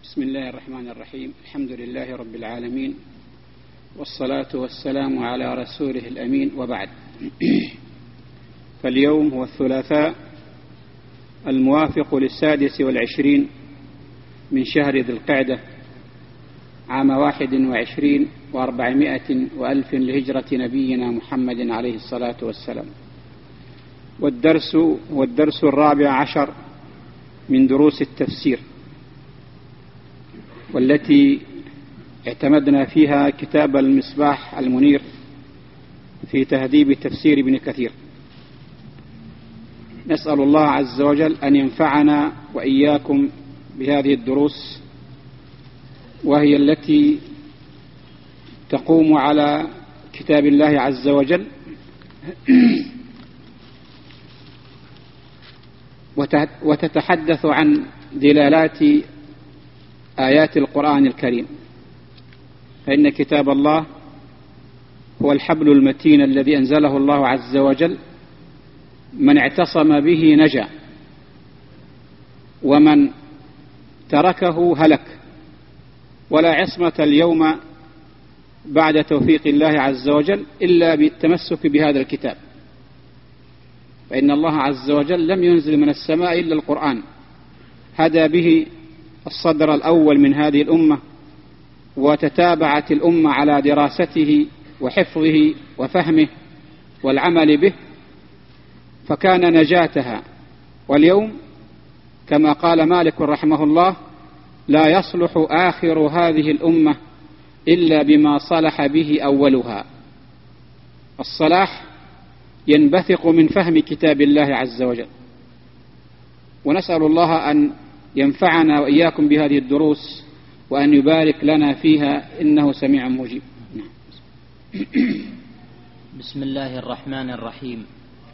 بسم الله الرحمن الرحيم. الحمد لله رب العالمين، والصلاة والسلام على رسوله الأمين، وبعد. فاليوم هو الثلاثاء الموافق 26 من شهر ذي القعدة عام 21 و400 وألف لهجرة نبينا محمد عليه الصلاة والسلام. والدرس 14 من دروس التفسير، والتي اعتمدنا فيها كتاب المصباح المنير في تهذيب تفسير ابن كثير. نسأل الله عز وجل أن ينفعنا وإياكم بهذه الدروس، وهي التي تقوم على كتاب الله عز وجل وتتحدث عن دلالات آيات القرآن الكريم، فإن كتاب الله هو الحبل المتين الذي أنزله الله عز وجل، من اعتصم به نجا، ومن تركه هلك، ولا عصمة اليوم بعد توفيق الله عز وجل إلا بالتمسك بهذا الكتاب، فإن الله عز وجل لم ينزل من السماء إلا القرآن، هدى به الصدر الأول من هذه الأمة، وتتابعت الأمة على دراسته وحفظه وفهمه والعمل به، فكان نجاتها. واليوم كما قال مالك رحمه الله: لا يصلح آخر هذه الأمة إلا بما صلح به أولها. الصلاح ينبثق من فهم كتاب الله عز وجل، ونسأل الله أن ينفعنا وإياكم بهذه الدروس، وأن يبارك لنا فيها، إنه سميع مجيب. بسم الله الرحمن الرحيم.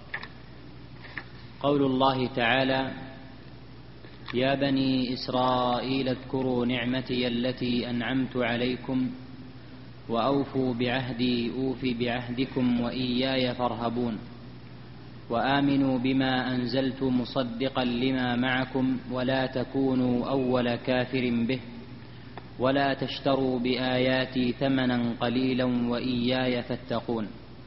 قول الله تعالى: يا بني إسرائيل اذكروا نعمتي التي أنعمت عليكم وأوفوا بعهدي أوف بعهدكم وإياي فارهبون وآمنوا بما أنزلت مصدقا لما معكم ولا تكونوا أول كافر به ولا تشتروا بآياتي ثمنا قليلا وإياي فاتقون.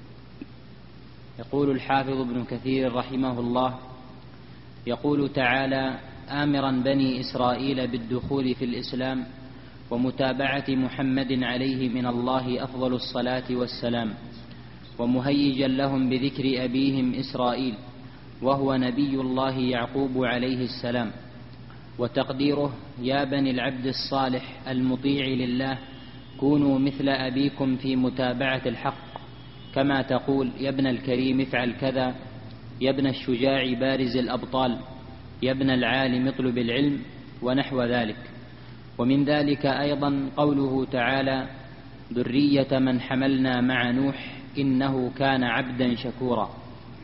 يقول الحافظ ابن كثير رحمه الله: يقول تعالى آمرا بني إسرائيل بالدخول في الإسلام ومتابعة محمد عليه من الله أفضل الصلاة والسلام، ومهيجا لهم بذكر أبيهم إسرائيل وهو نبي الله يعقوب عليه السلام، وتقديره: يا بني العبد الصالح المطيع لله كونوا مثل أبيكم في متابعة الحق، كما تقول: يا ابن الكريم افعل كذا، يا ابن الشجاع بارز الأبطال، يا ابن العالم اطلب العلم، ونحو ذلك. ومن ذلك أيضا قوله تعالى: ذرية من حملنا مع نوح إنه كان عبدا شكورا.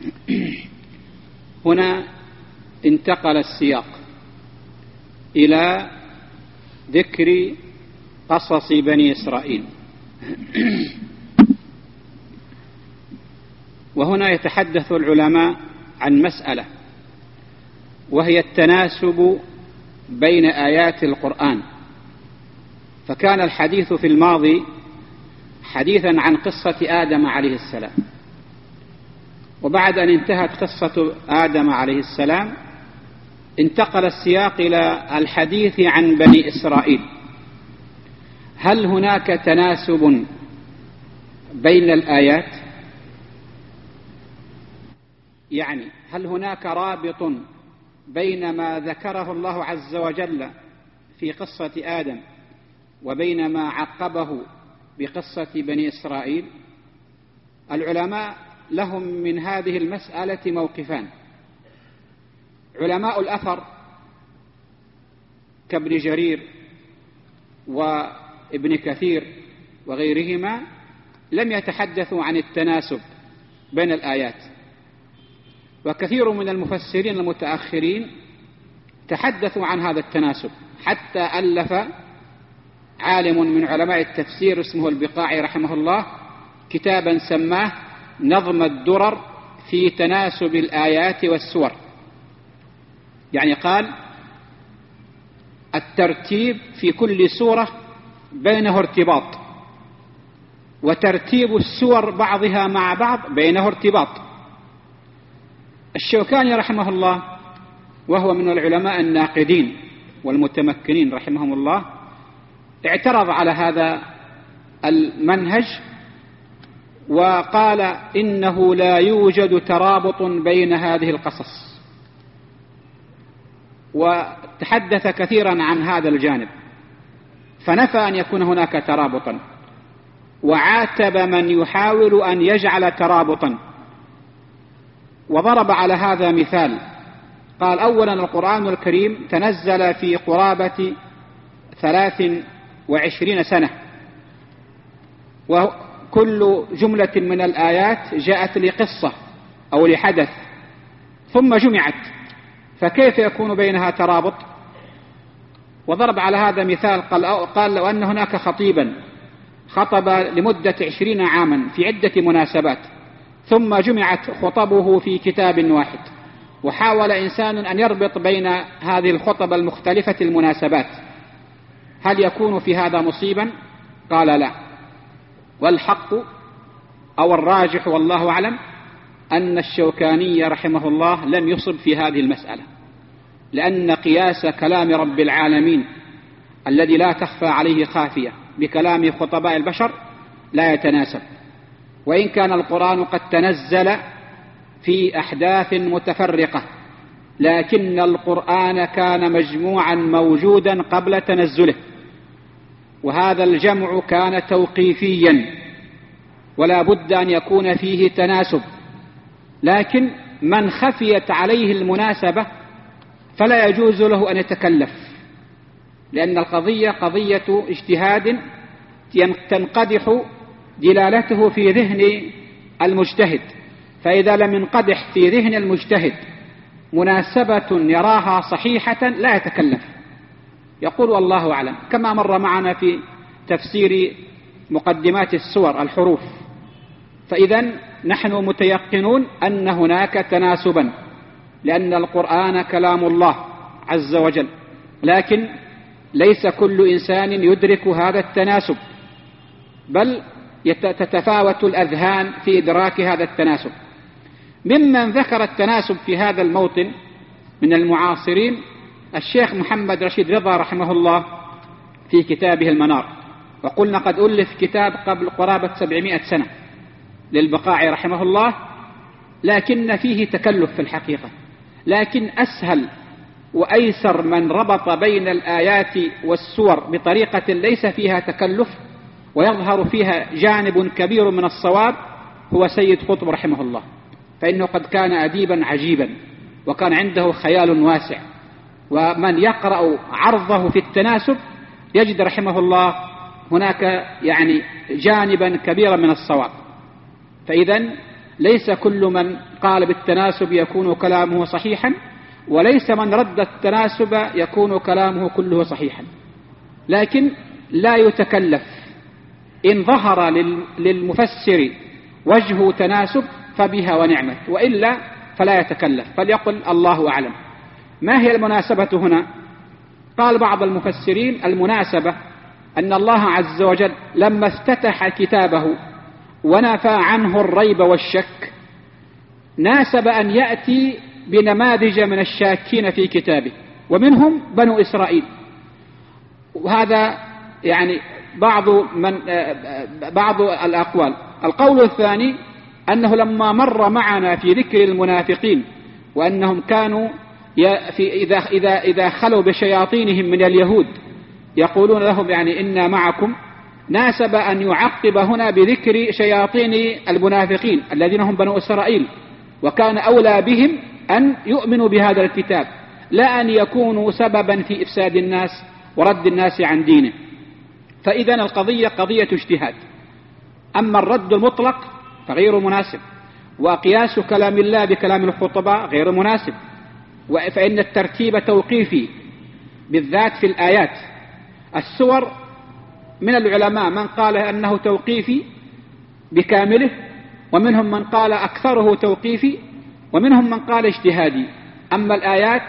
هنا انتقل السياق إلى ذكر قصص بني إسرائيل، وهنا يتحدث العلماء عن مسألة، وهي التناسب بين آيات القرآن. فكان الحديث في الماضي حديثا عن قصة آدم عليه السلام، وبعد أن انتهت قصة آدم عليه السلام انتقل السياق إلى الحديث عن بني إسرائيل. هل هناك تناسب بين الآيات؟ يعني هل هناك رابط بين ما ذكره الله عز وجل في قصة آدم وبين ما عقبه بقصة بني إسرائيل؟ العلماء لهم من هذه المسألة موقفان. علماء الأثر كابن جرير وابن كثير وغيرهما لم يتحدثوا عن التناسب بين الآيات، وكثير من المفسرين المتأخرين تحدثوا عن هذا التناسب، حتى ألف عالم من علماء التفسير اسمه البقاعي رحمه الله كتابا سماه نظم الدرر في تناسب الآيات والسور. يعني قال: الترتيب في كل سورة بينه ارتباط، وترتيب السور بعضها مع بعض بينه ارتباط. الشوكاني رحمه الله وهو من العلماء الناقدين والمتمكنين رحمهم الله اعترض على هذا المنهج وقال إنه لا يوجد ترابط بين هذه القصص، وتحدث كثيرا عن هذا الجانب، فنفى أن يكون هناك ترابطا، وعاتب من يحاول أن يجعل ترابطا، وضرب على هذا مثال. قال: أولا القرآن الكريم تنزل في قرابة 23 سنة، وكل جملة من الآيات جاءت لقصة أو لحدث ثم جمعت، فكيف يكون بينها ترابط؟ وضرب على هذا مثال. قال: لو أن هناك خطيبا خطب لمدة 20 عاما في عدة مناسبات، ثم جمعت خطبه في كتاب واحد، وحاول إنسان أن يربط بين هذه الخطب المختلفة المناسبات، هل يكون في هذا مصيبا؟ قال: لا. والحق أو الراجح والله أعلم أن الشوكاني رحمه الله لم يصب في هذه المسألة، لأن قياس كلام رب العالمين الذي لا تخفى عليه خافية بكلام خطباء البشر لا يتناسب. وإن كان القرآن قد تنزل في أحداث متفرقة، لكن القرآن كان مجموعا موجودا قبل تنزله، وهذا الجمع كان توقيفيا ولا بد أن يكون فيه تناسب، لكن من خفيت عليه المناسبة فلا يجوز له أن يتكلف، لأن القضية قضية اجتهاد تنقدح دلالته في ذهن المجتهد، فإذا لم ينقدح في ذهن المجتهد مناسبة يراها صحيحة لا يتكلف، يقول والله أعلم، كما مر معنا في تفسير مقدمات السور الحروف. فإذا نحن متيقنون أن هناك تناسبا، لأن القرآن كلام الله عز وجل، لكن ليس كل إنسان يدرك هذا التناسب، بل تتفاوت الأذهان في إدراك هذا التناسب. ممن ذكر التناسب في هذا الموطن من المعاصرين الشيخ محمد رشيد رضا رحمه الله في كتابه المنار، وقلنا قد ألف كتاب قبل قرابة 700 سنة للبقاعي رحمه الله، لكن فيه تكلف في الحقيقة، لكن أسهل وأيسر من ربط بين الآيات والسور بطريقة ليس فيها تكلف ويظهر فيها جانب كبير من الصواب هو سيد قطب رحمه الله، فإنه قد كان أديبا عجيبا وكان عنده خيال واسع، ومن يقرأ عرضه في التناسب يجد رحمه الله هناك يعني جانبا كبيرا من الصواب. فإذا ليس كل من قال بالتناسب يكون كلامه صحيحا، وليس من رد التناسب يكون كلامه كله صحيحا، لكن لا يتكلف. إن ظهر للمفسر وجه تناسب فبها ونعمت، وإلا فلا يتكلف، فليقل الله أعلم. ما هي المناسبة هنا؟ قال بعض المفسرين المناسبة أن الله عز وجل لما افتتح كتابه ونفى عنه الريب والشك ناسب أن يأتي بنماذج من الشاكين في كتابه، ومنهم بنو إسرائيل. وهذا يعني بعض الأقوال. القول الثاني أنه لما مر معنا في ذكر المنافقين وأنهم كانوا إذا خلوا بشياطينهم من اليهود يقولون لهم يعني إنا معكم، ناسب أن يعقب هنا بذكر شياطين المنافقين الذين هم بنو إسرائيل، وكان أولى بهم أن يؤمنوا بهذا الكتاب لا أن يكونوا سببا في إفساد الناس ورد الناس عن دينه. فإذا القضية قضية اجتهاد، أما الرد المطلق فغير مناسب، وقياس كلام الله بكلام الخطباء غير مناسب، فإن الترتيب توقيفي بالذات في الآيات. السور من العلماء من قال أنه توقيفي بكامله، ومنهم من قال أكثره توقيفي، ومنهم من قال اجتهادي. أما الآيات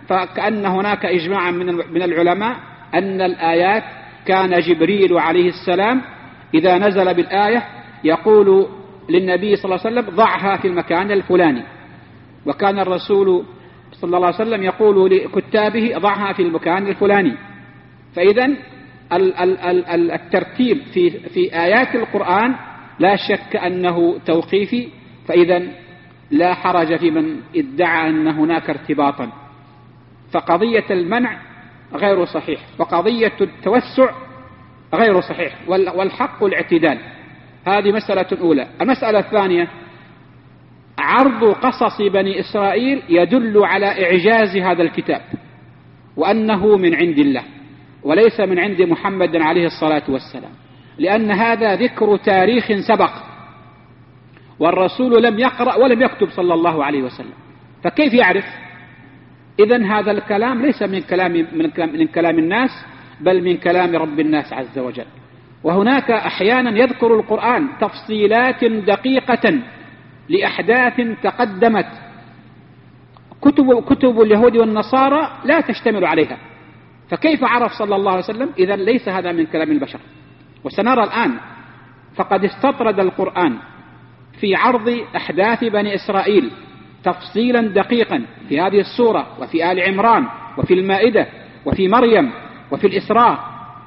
فكأن هناك إجماعا من العلماء أن الآيات كان جبريل عليه السلام إذا نزل بالآية يقول للنبي صلى الله عليه وسلم ضعها في المكان الفلاني، وكان الرسول صلى الله عليه وسلم يقول لكتابه ضعها في المكان الفلاني. فإذا الترتيب في آيات القرآن لا شك أنه توقيفي، فإذا لا حرج في من ادعى أن هناك ارتباطا. فقضية المنع غير صحيح، وقضية التوسع غير صحيح، والحق الاعتدال. هذه مسألة أولى. المسألة الثانية: عرض قصص بني إسرائيل يدل على إعجاز هذا الكتاب، وأنه من عند الله وليس من عند محمد عليه الصلاة والسلام، لأن هذا ذكر تاريخ سبق، والرسول لم يقرأ ولم يكتب صلى الله عليه وسلم، فكيف يعرف؟ إذن هذا الكلام ليس من كلام الناس، بل من كلام رب الناس عز وجل. وهناك أحيانا يذكر القرآن تفصيلات دقيقة لأحداث تقدمت كتب اليهود والنصارى لا تشتمل عليها، فكيف عرف صلى الله عليه وسلم؟ إذا ليس هذا من كلام البشر. وسنرى الآن فقد استطرد القرآن في عرض أحداث بني إسرائيل تفصيلا دقيقا في هذه السورة، وفي آل عمران، وفي المائدة، وفي مريم، وفي الإسراء.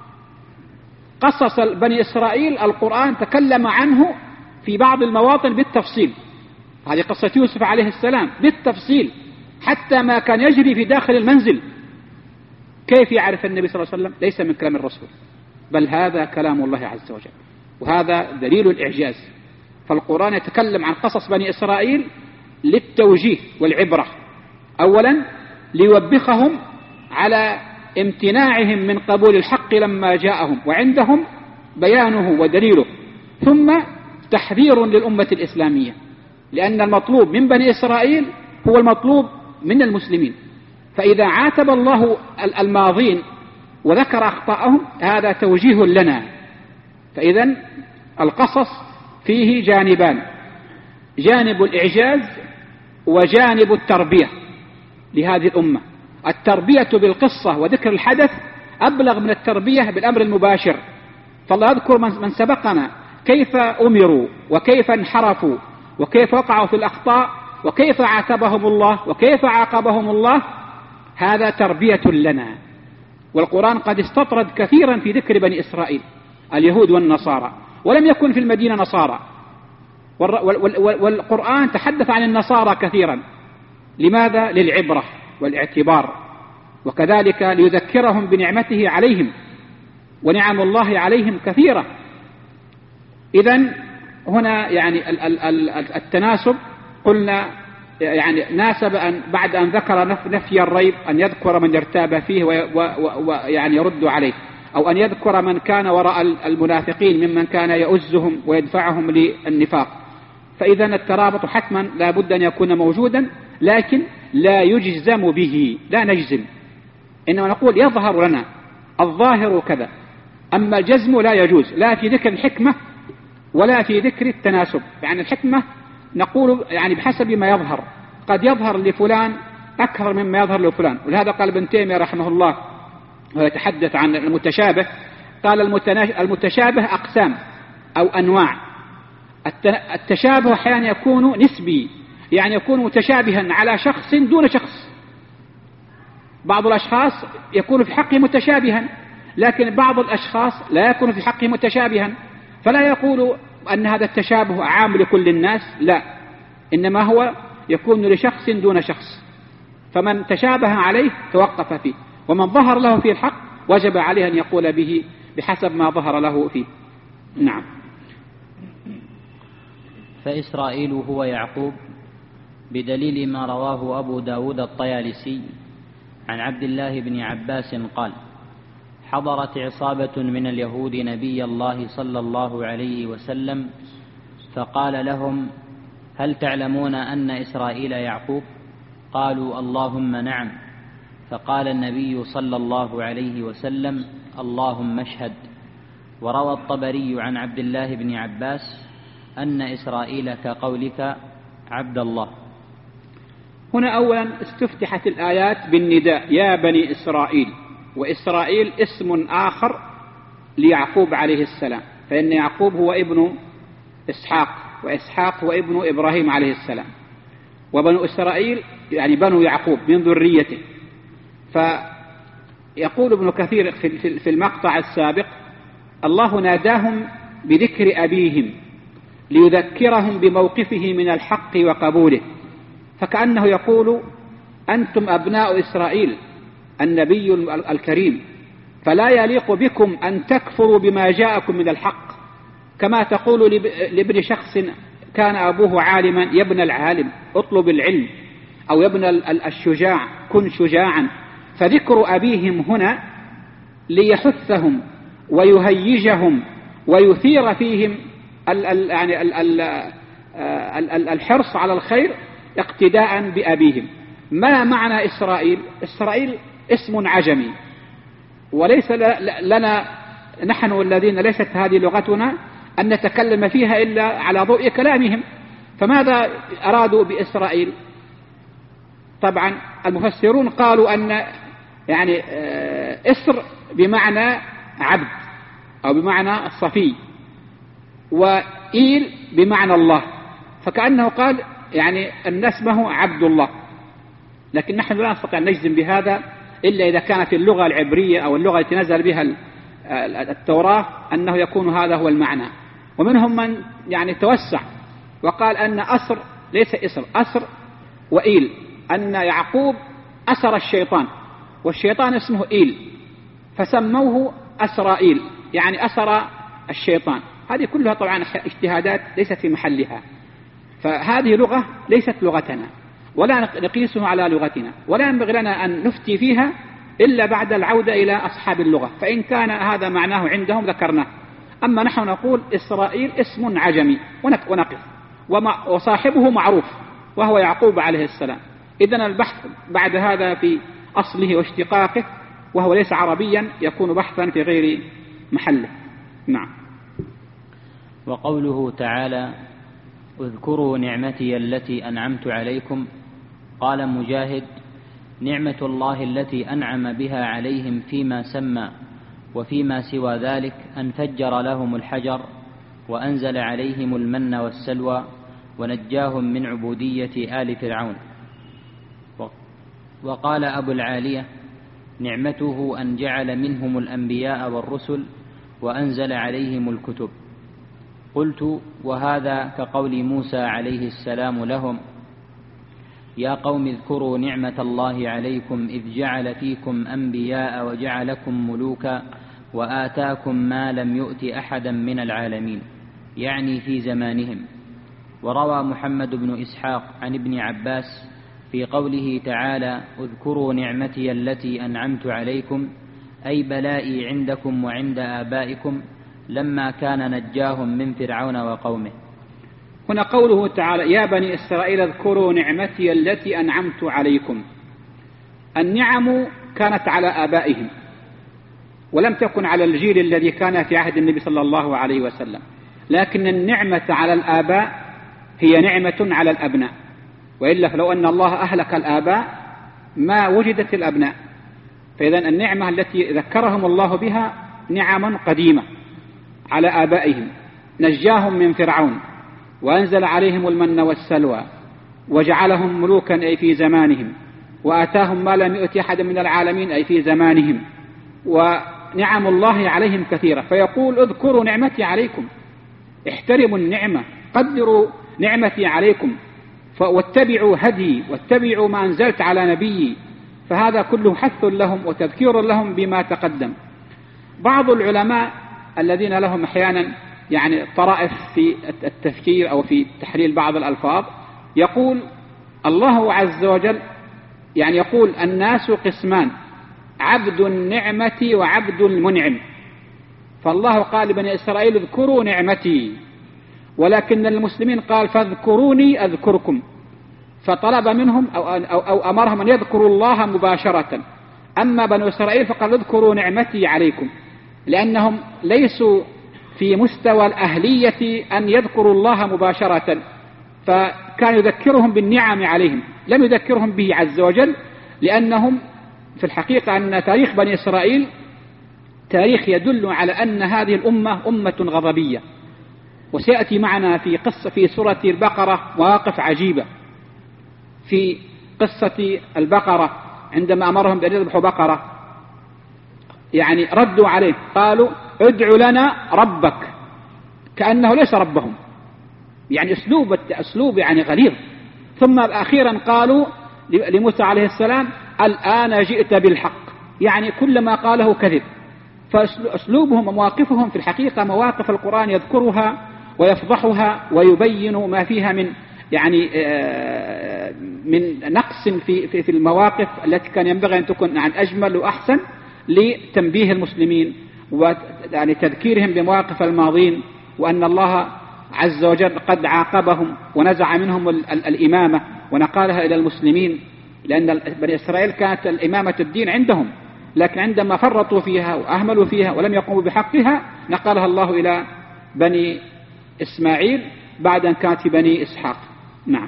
قصص بني إسرائيل القرآن تكلم عنه في بعض المواطن بالتفصيل. هذه قصة يوسف عليه السلام بالتفصيل، حتى ما كان يجري في داخل المنزل. كيف يعرف النبي صلى الله عليه وسلم؟ ليس من كلام الرسول، بل هذا كلام الله عز وجل، وهذا دليل الإعجاز. فالقرآن يتكلم عن قصص بني إسرائيل للتوجيه والعبرة، أولا ليوبخهم على امتناعهم من قبول الحق لما جاءهم وعندهم بيانه ودليله، ثم تحذير للأمة الإسلامية، لأن المطلوب من بني إسرائيل هو المطلوب من المسلمين. فإذا عاتب الله الماضين وذكر أخطاءهم هذا توجيه لنا. فإذا القصص فيه جانبان: جانب الإعجاز وجانب التربية لهذه الأمة. التربية بالقصة وذكر الحدث أبلغ من التربية بالأمر المباشر. فالله يذكر من سبقنا كيف أمروا وكيف انحرفوا وكيف وقعوا في الأخطاء وكيف عاتبهم الله وكيف عاقبهم الله. هذا تربية لنا. والقرآن قد استطرد كثيرا في ذكر بني إسرائيل اليهود والنصارى، ولم يكن في المدينة نصارى، والقرآن تحدث عن النصارى كثيرا. لماذا؟ للعبرة والاعتبار، وكذلك ليذكرهم بنعمته عليهم، ونعم الله عليهم كثيرة. إذن هنا يعني التناسب قلنا يعني ناسب أن بعد أن ذكر نفي الريب أن يذكر من ارتاب فيه ويعني يرد عليه، أو أن يذكر من كان وراء المنافقين ممن كان يؤزهم ويدفعهم للنفاق. فإذا الترابط حتما لا بد أن يكون موجودا، لكن لا يجزم به، لا نجزم، إنما نقول يظهر لنا الظاهر كذا. أما الجزم لا يجوز، لا في ذكر الحكمة ولا في ذكر التناسب. يعني الحكمة نقول يعني بحسب ما يظهر، قد يظهر لفلان أكثر مما يظهر لفلان. ولهذا قال ابن تيمية رحمه الله ويتحدث عن المتشابه، قال المتشابه أقسام أو أنواع. التشابه أحيانا يكون نسبي، يعني يكون متشابها على شخص دون شخص. بعض الأشخاص يكون في حقه متشابها، لكن بعض الأشخاص لا يكون في حقه متشابها. فلا يقول أن هذا التشابه عام لكل الناس، لا، إنما هو يكون لشخص دون شخص. فمن تشابه عليه توقف فيه، ومن ظهر له فيه الحق وجب عليه أن يقول به بحسب ما ظهر له فيه. نعم. فإسرائيل هو يعقوب بدليل ما رواه أبو داود الطيالسي عن عبد الله بن عباس قال: حضرت عصابة من اليهود نبي الله صلى الله عليه وسلم فقال لهم: هل تعلمون أن إسرائيل يعقوب؟ قالوا: اللهم نعم. فقال النبي صلى الله عليه وسلم: اللهم اشهد. وروى الطبري عن عبد الله بن عباس أن إسرائيل كقولك عبد الله. هنا أولا استفتحت الآيات بالنداء يا بني إسرائيل، وإسرائيل اسم آخر ليعقوب عليه السلام، فإن يعقوب هو ابن إسحاق، وإسحاق هو ابن إبراهيم عليه السلام، وبنو إسرائيل يعني بنو يعقوب من ذريته. فيقول ابن كثير في المقطع السابق الله ناداهم بذكر أبيهم ليذكرهم بموقفه من الحق وقبوله، فكأنه يقول أنتم أبناء إسرائيل النبي الكريم، فلا يليق بكم أن تكفروا بما جاءكم من الحق، كما تقول لابن شخص كان أبوه عالما يا ابن العالم اطلب العلم، أو يا ابن الشجاع كن شجاعا. فذكر أبيهم هنا ليحثهم ويهيجهم ويثير فيهم الحرص على الخير اقتداء بأبيهم. ما معنى إسرائيل؟ إسرائيل اسم عجمي، وليس لنا نحن الذين ليست هذه لغتنا أن نتكلم فيها إلا على ضوء كلامهم. فماذا أرادوا بإسرائيل؟ طبعا المفسرون قالوا أن يعني إسر بمعنى عبد أو بمعنى الصفي، وإيل بمعنى الله، فكأنه قال يعني أن اسمه عبد الله. لكن نحن لا نستطيع أن نجزم بهذا إلا إذا كانت اللغة العبرية أو اللغة التي نزل بها التوراة أنه يكون هذا هو المعنى. ومنهم من يعني توسع وقال أن أسر ليس إسر، أسر وإيل، أن يعقوب أسر الشيطان والشيطان اسمه إيل فسموه أسرائيل، يعني أسر الشيطان. هذه كلها طبعا اجتهادات ليست في محلها، فهذه لغة ليست لغتنا ولا نقيسها على لغتنا، ولا ينبغي لنا أن نفتي فيها إلا بعد العودة إلى أصحاب اللغة، فإن كان هذا معناه عندهم ذكرناه. أما نحن نقول إسرائيل اسم عجمي ونقف، وصاحبه معروف وهو يعقوب عليه السلام. إذن البحث بعد هذا في أصله واشتقاقه وهو ليس عربيا يكون بحثا في غير محله. نعم. وقوله تعالى اذكروا نعمتي التي أنعمت عليكم، قال مجاهد نعمة الله التي أنعم بها عليهم فيما سمى، وفيما سوى ذلك أن فجر لهم الحجر وأنزل عليهم المن والسلوى ونجاهم من عبودية آل فرعون. وقال أبو العالية نعمته أن جعل منهم الأنبياء والرسل وأنزل عليهم الكتب. قلت وهذا كقول موسى عليه السلام لهم يا قوم اذكروا نعمة الله عليكم إذ جعل فيكم أنبياء وجعلكم ملوكا وآتاكم ما لم يؤت أحدا من العالمين، يعني في زمانهم. وروى محمد بن إسحاق عن ابن عباس في قوله تعالى اذكروا نعمتي التي أنعمت عليكم أي بلائي عندكم وعند آبائكم لما كان نجاهم من فرعون وقومه. هنا قوله تعالى يا بني إسرائيل اذكروا نعمتي التي أنعمت عليكم. النعم كانت على آبائهم ولم تكن على الجيل الذي كان في عهد النبي صلى الله عليه وسلم، لكن النعمة على الآباء هي نعمة على الأبناء، وإلا فلو أن الله أهلك الآباء ما وجدت الأبناء. فإذا النعمة التي ذكرهم الله بها نعم قديمة على آبائهم، نجاهم من فرعون وأنزل عليهم المن والسلوى وجعلهم ملوكا أي في زمانهم، وآتاهم ما لم يؤت أحد من العالمين أي في زمانهم، ونعم الله عليهم كثيرة. فيقول اذكروا نعمتي عليكم، احترموا النعمة، قدروا نعمتي عليكم، واتبعوا هدي واتبعوا ما أنزلت على نبيي. فهذا كله حث لهم وتذكير لهم بما تقدم. بعض العلماء الذين لهم أحيانا يعني طرائف في التفكير أو في تحليل بعض الألفاظ يقول الله عز وجل يعني يقول الناس قسمان، عبد النعمة وعبد المنعم. فالله قال لبني إسرائيل اذكروا نعمتي، ولكن المسلمين قال فاذكروني أذكركم، فطلب منهم أو أمرهم أن يذكروا الله مباشرة. أما بنو إسرائيل فقال اذكروا نعمتي عليكم، لأنهم ليسوا في مستوى الأهلية أن يذكروا الله مباشرة، فكان يذكرهم بالنعم عليهم، لم يذكرهم به عز وجل، لأنهم في الحقيقة أن تاريخ بني إسرائيل تاريخ يدل على أن هذه الأمة أمة غضبية. وسيأتي معنا في سورة البقرة مواقف عجيبة. في قصة البقرة عندما أمرهم بأن يذبحوا بقرة، يعني ردوا عليه قالوا ادع لنا ربك، كأنه ليس ربهم، يعني أسلوب يعني غليظ. ثم أخيرا قالوا لموسى عليه السلام الآن جئت بالحق، يعني كل ما قاله كذب. فأسلوبهم ومواقفهم في الحقيقة مواقف القرآن يذكرها ويفضحها ويبين ما فيها من يعني من نقص في المواقف التي كان ينبغي أن تكون عن أجمل وأحسن لتنبيه المسلمين ويعني تذكيرهم بمواقف الماضين، وأن الله عز وجل قد عاقبهم ونزع منهم الإمامة ونقالها إلى المسلمين، لأن بني إسرائيل كانت الإمامة الدين عندهم، لكن عندما فرطوا فيها وأهملوا فيها ولم يقوموا بحقها نقلها الله إلى بني إسماعيل بعد أن كانت في بني إسحاق. نعم.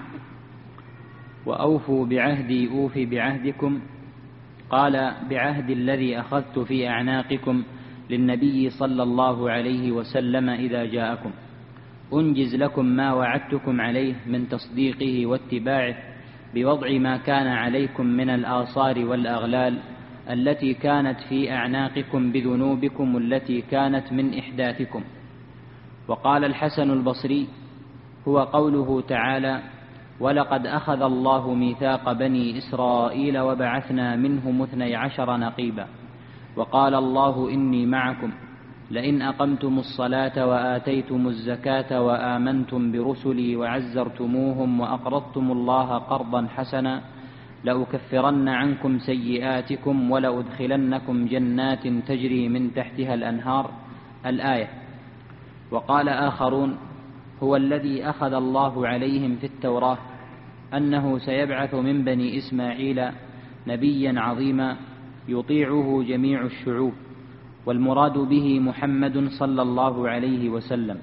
وأوفوا بعهدي أوف بعهدكم، قال بعهد الذي أخذت في أعناقكم للنبي صلى الله عليه وسلم إذا جاءكم، أنجز لكم ما وعدتكم عليه من تصديقه واتباعه بوضع ما كان عليكم من الآصار والأغلال التي كانت في أعناقكم بذنوبكم التي كانت من إحداثكم. وقال الحسن البصري هو قوله تعالى ولقد أخذ الله ميثاق بني إسرائيل وبعثنا منهم 12 نقيبا، وقال الله إني معكم لئن أقمتم الصلاة وآتيتم الزكاة وآمنتم برسلي وعزرتموهم وأقرضتم الله قرضا حسنا لأكفرن عنكم سيئاتكم ولأدخلنكم جنات تجري من تحتها الأنهار، الآية. وقال آخرون هو الذي أخذ الله عليهم في التوراة أنه سيبعث من بني إسماعيل نبيا عظيما يطيعه جميع الشعوب، والمراد به محمد صلى الله عليه وسلم،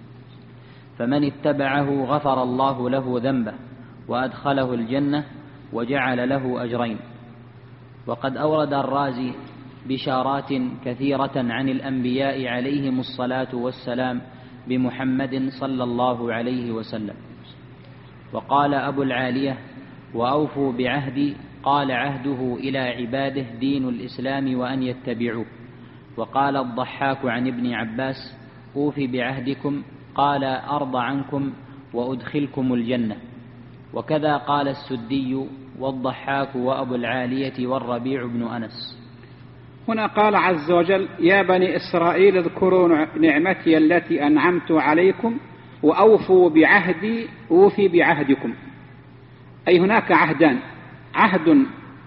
فمن اتبعه غفر الله له ذنبه وأدخله الجنة وجعل له أجرين. وقد أورد الرازي بشارات كثيرة عن الأنبياء عليهم الصلاة والسلام بمحمد صلى الله عليه وسلم. وقال أبو العالية وأوفوا بعهدي، قال عهده إلى عباده دين الإسلام وأن يتبعوه. وقال الضحاك عن ابن عباس أوف بعهدكم، قال أرضى عنكم وأدخلكم الجنة. وكذا قال السدي والضحاك وأبو العالية والربيع بن أنس. هنا قال عز وجل يا بني إسرائيل اذكروا نعمتي التي أنعمت عليكم وأوفوا بعهدي أوف بعهدكم، أي هناك عهدان، عهد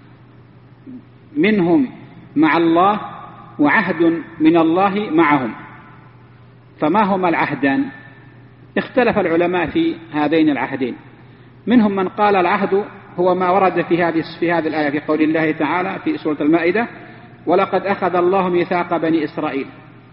منهم مع الله وعهد من الله معهم. فما هما العهدان؟ اختلف العلماء في هذين العهدين. منهم من قال العهد هو ما ورد في هذه الآية في قول الله تعالى في سورة المائدة ولقد أخذ الله ميثاق بني إسرائيل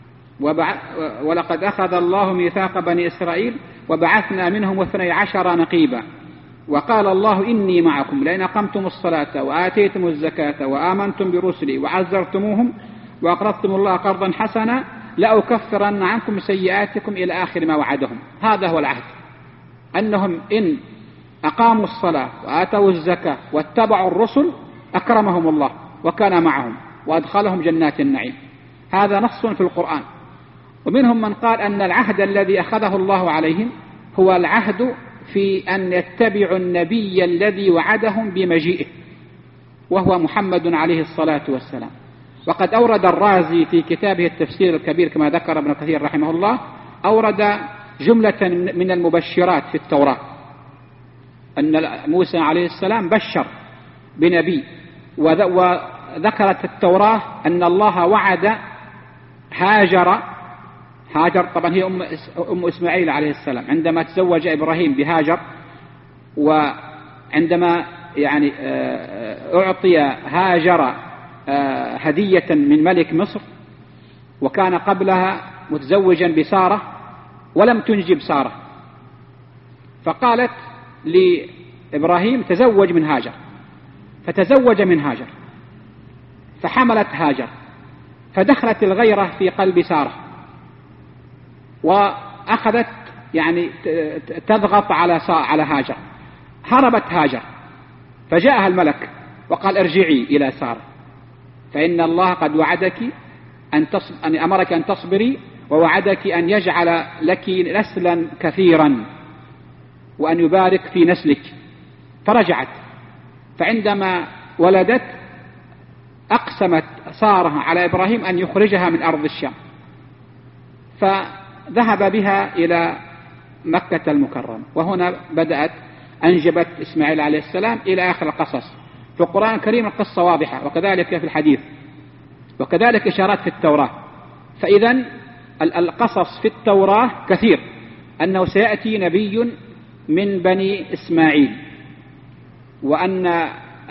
ولقد أخذ الله ميثاق بني إسرائيل وبعثنا منهم 12 نقيبا، وقال الله إني معكم لئن أقمتم الصلاة وآتيتم الزكاة وآمنتم برسلي وعزرتموهم وأقرضتم الله قرضا حسنا لأكفرن عنكم سيئاتكم إلى آخر ما وعدهم. هذا هو العهد، أنهم إن أقاموا الصلاة وآتوا الزكاة واتبعوا الرسل أكرمهم الله وكان معهم وأدخلهم جنات النعيم. هذا نص في القرآن. ومنهم من قال أن العهد الذي أخذه الله عليهم هو العهد في أن يتبعوا النبي الذي وعدهم بمجيئه وهو محمد عليه الصلاة والسلام. وقد أورد الرازي في كتابه التفسير الكبير كما ذكر ابن كثير رحمه الله، أورد جملة من المبشرات في التوراة، أن موسى عليه السلام بشر بنبي، وذكرت التوراة أن الله وعد هاجر طبعا هي أم إسماعيل عليه السلام عندما تزوج إبراهيم بهاجر، وعندما يعني أعطي هاجر هدية من ملك مصر، وكان قبلها متزوجا بسارة ولم تنجب سارة، فقالت لإبراهيم تزوج من هاجر، فتزوج من هاجر، فحملت هاجر، فدخلت الغيرة في قلب سارة، وأخذت يعني تضغط على هاجر. هربت هاجر، فجاءها الملك وقال ارجعي إلى سارة، فإن الله قد وعدك أن أمرك أن تصبري، ووعدك أن يجعل لك نسلا كثيرا وأن يبارك في نسلك. فرجعت، فعندما ولدت أقسمت سارة على إبراهيم أن يخرجها من أرض الشام، فذهب بها إلى مكة المكرمة. وهنا بدأت أنجبت إسماعيل عليه السلام إلى آخر القصص. في القرآن الكريم القصة واضحة، وكذلك في الحديث، وكذلك إشارات في التوراة. فإذا القصص في التوراة كثير، أنه سيأتي نبي من بني إسماعيل، وأن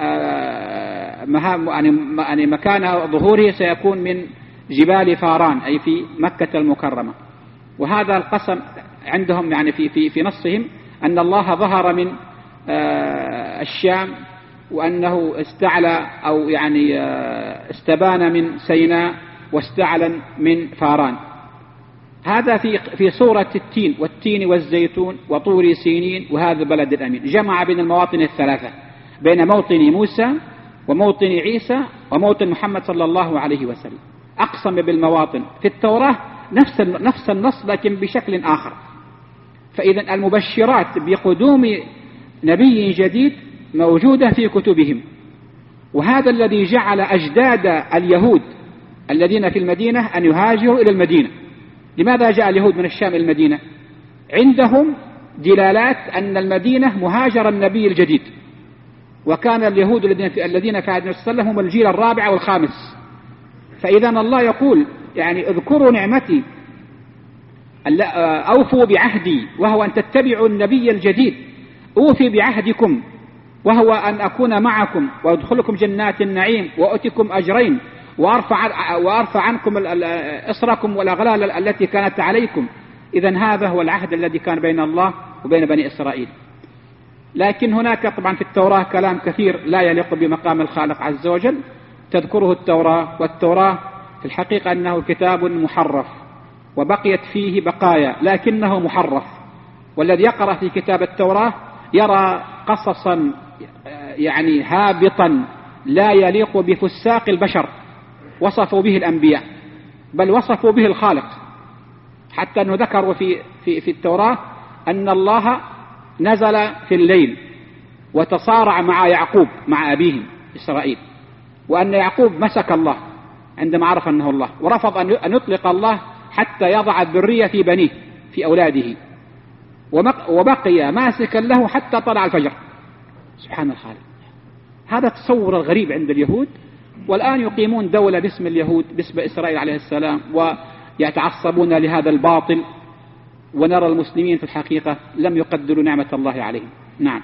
مكان ظهوره سيكون من جبال فاران، أي في مكة المكرمة. وهذا القسم عندهم يعني في نصهم أن الله ظهر من الشام، وأنه استعلى أو يعني استبان من سيناء واستعلن من فاران. هذا في سورة التين، والتين والزيتون وطور سينين وهذا البلد الأمين. جمع بين المواطن الثلاثة، بين موطن موسى وموطن عيسى وموطن محمد صلى الله عليه وسلم. أقسم بالمواطن في التوراة نفس النص لكن بشكل آخر. فإذا المبشرات بقدوم نبي جديد موجودة في كتبهم، وهذا الذي جعل أجداد اليهود الذين في المدينة أن يهاجروا إلى المدينة. لماذا جاء اليهود من الشام إلى المدينة؟ عندهم دلالات أن المدينة مهاجر النبي الجديد، وكان اليهود الذين في عهد النبي صلى الله عليه وسلم هم الجيل الرابع والخامس. فإذا الله يقول يعني اذكروا نعمتي، أوفوا بعهدي، وهو أن تتبعوا النبي الجديد. أوفي بعهدكم، وهو أن أكون معكم وأدخلكم جنات النعيم وأؤتكم أجرين وأرفع عنكم إصركم والأغلال التي كانت عليكم. إذن هذا هو العهد الذي كان بين الله وبين بني إسرائيل. لكن هناك طبعا في التوراة كلام كثير لا يليق بمقام الخالق عز وجل تذكره التوراة. والتوراة في الحقيقة أنه كتاب محرف، وبقيت فيه بقايا لكنه محرف. والذي يقرأ في كتاب التوراة يرى قصصا يعني هابطا لا يليق بفساق البشر وصفوا به الأنبياء، بل وصفوا به الخالق. حتى أنه ذكروا في التوراة أن الله نزل في الليل وتصارع مع يعقوب مع أبيهم إسرائيل، وأن يعقوب مسك الله عندما عرف أنه الله، ورفض أن يطلق الله حتى يضع الذرية في بنيه في أولاده، وبقي ماسكا له حتى طلع الفجر. سبحان الخالق. هذا تصور غريب عند اليهود، والآن يقيمون دولة باسم اليهود، باسم إسرائيل عليه السلام، ويتعصبون لهذا الباطل. ونرى المسلمين في الحقيقة لم يقدروا نعمة الله عليهم. نعم.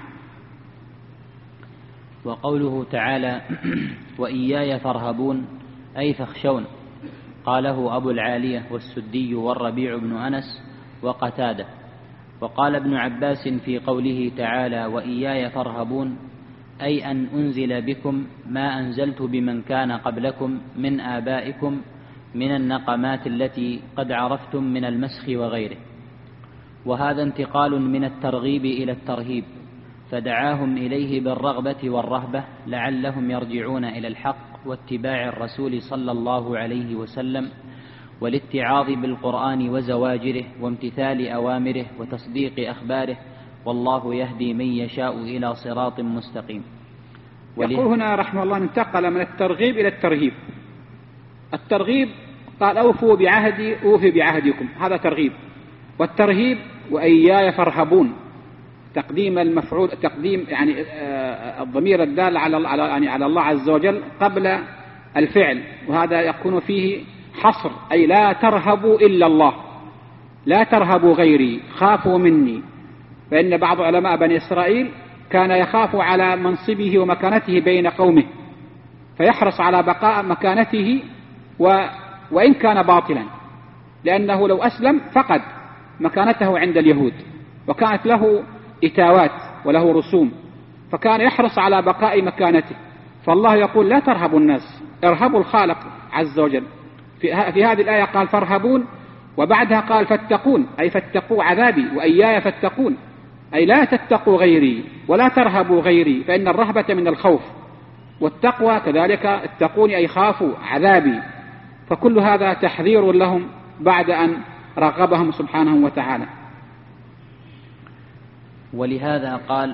وقوله تعالى وإياي فارهبون أي فاخشون، قاله أبو العالية والسدي والربيع بن أنس وقتادة. وقال ابن عباس في قوله تعالى وإياي فارهبون أي أن أنزل بكم ما أنزلت بمن كان قبلكم من آبائكم من النقمات التي قد عرفتم من المسخ وغيره. وهذا انتقال من الترغيب إلى الترهيب، فدعاهم إليه بالرغبة والرهبة لعلهم يرجعون إلى الحق واتباع الرسول صلى الله عليه وسلم، والاتعاظ بالقرآن وزواجره وامتثال أوامره وتصديق أخباره، والله يهدي من يشاء إلى صراط مستقيم. يقول هنا رحمه الله انتقل من الترغيب إلى الترهيب. الترغيب قال أوفوا بعهدي أوفي بعهدكم، هذا ترغيب. والترهيب وإياي فارهبون، تقديم المفعول، تقديم يعني الضمير الدال على الله عز وجل قبل الفعل، وهذا يكون فيه حصر، أي لا ترهبوا إلا الله، لا ترهبوا غيري، خافوا مني. فإن بعض علماء بني إسرائيل كان يخاف على منصبه ومكانته بين قومه، فيحرص على بقاء مكانته وإن كان باطلا، لأنه لو أسلم فقد مكانته عند اليهود، وكانت له إتاوات وله رسوم، فكان يحرص على بقاء مكانته. فالله يقول لا ترهبوا الناس، ارهبوا الخالق عز وجل. في هذه الآية قال فارهبون، وبعدها قال فاتقون، أي فاتقوا عذابي وإياي فاتقون، أي لا تتقوا غيري ولا ترهبوا غيري، فإن الرهبة من الخوف، والتقوى كذلك اتقوني أي خافوا عذابي. فكل هذا تحذير لهم بعد أن رغبهم سبحانه وتعالى. ولهذا قال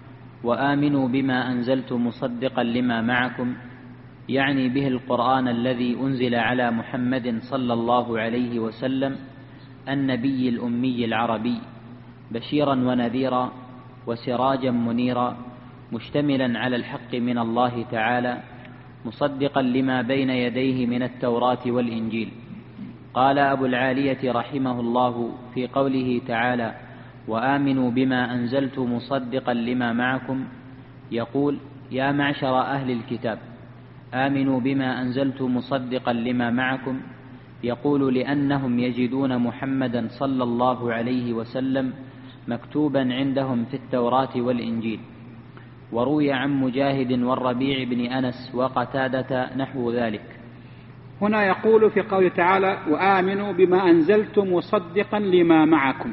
وآمنوا بما أنزلت مصدقا لما معكم، يعني به القرآن الذي أنزل على محمد صلى الله عليه وسلم النبي الأمي العربي، بشيرا ونذيرا وسراجا منيرا، مشتملا على الحق من الله تعالى، مصدقا لما بين يديه من التوراة والإنجيل. قال أبو العالية رحمه الله في قوله تعالى وآمنوا بما أنزلت مصدقا لما معكم، يقول يا معشر أهل الكتاب آمنوا بما أنزلت مصدقا لما معكم، يقول لأنهم يجدون محمدا صلى الله عليه وسلم مكتوبا عندهم في التوراة والإنجيل. وروي عن مجاهد والربيع بن أنس وقتادة نحو ذلك. هنا يقول في قوله تعالى وآمنوا بما أنزلت مصدقا لما معكم،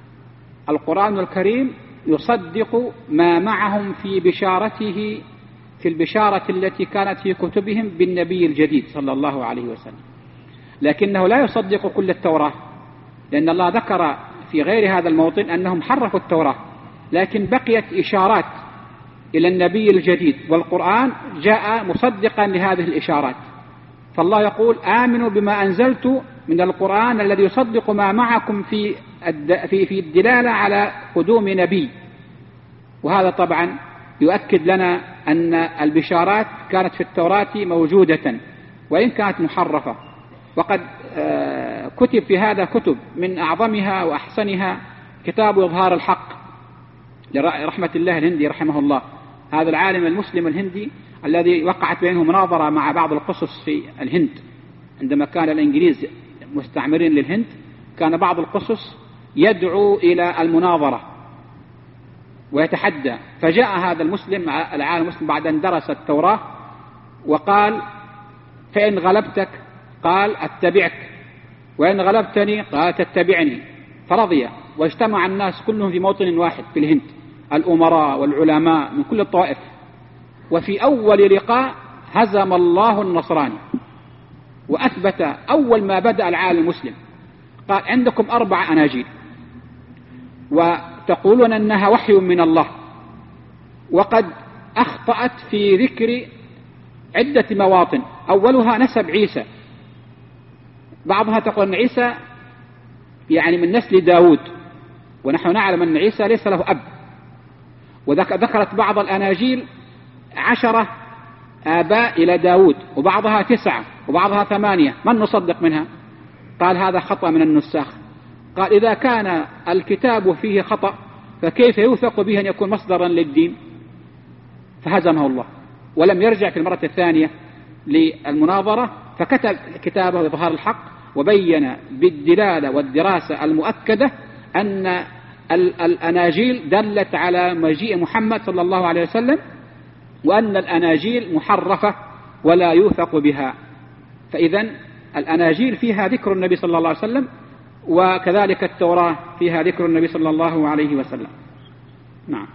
القرآن الكريم يصدق ما معهم في بشارته، في البشارة التي كانت في كتبهم بالنبي الجديد صلى الله عليه وسلم، لكنه لا يصدق كل التوراة، لأن الله ذكر في غير هذا الموطن أنهم حرفوا التوراة، لكن بقيت إشارات إلى النبي الجديد، والقرآن جاء مصدقا لهذه الإشارات. فالله يقول آمنوا بما أنزلت من القرآن الذي يصدق ما معكم في الدلالة على قدوم نبي. وهذا طبعا يؤكد لنا أن البشارات كانت في التوراة موجودة وإن كانت محرفة، وقد كتب في هذا كتب من أعظمها وأحسنها كتاب إظهار الحق لرحمة الله الهندي رحمه الله، هذا العالم المسلم الهندي الذي وقعت بينه مناظرة مع بعض القصص في الهند عندما كان الإنجليز مستعمرين للهند، كان بعض القصص يدعو إلى المناظرة ويتحدى، فجاء هذا المسلم العالم المسلم بعد أن درس التوراة وقال فإن غلبتك قال أتبعك، وإن غلبتني قال تتبعني، فرضي، واجتمع الناس كلهم في موطن واحد في الهند، الأمراء والعلماء من كل الطوائف، وفي أول لقاء هزم الله النصراني وأثبت أول ما بدأ العالم المسلم، قال عندكم 4 أناجيل وتقولون أنها وحي من الله، وقد أخطأت في ذكر عدة مواطن، أولها نسب عيسى، بعضها تقول أن عيسى يعني من نسل داود، ونحن نعلم أن عيسى ليس له أب، وذكرت بعض الأناجيل 10 آباء إلى داود، وبعضها 9 وبعضها 8، من نصدق منها؟ قال هذا خطأ من النساخ. قال إذا كان الكتاب فيه خطأ فكيف يوثق به أن يكون مصدرا للدين؟ فهزمه الله، ولم يرجع في المرة الثانية للمناظرة، فكتب كتابه إظهار الحق وبين بالدلالة والدراسة المؤكدة أن الأناجيل دلت على مجيء محمد صلى الله عليه وسلم، وأن الأناجيل محرفة ولا يوثق بها. فإذن الأناجيل فيها ذكر النبي صلى الله عليه وسلم، وكذلك التوراة فيها ذكر النبي صلى الله عليه وسلم. نعم.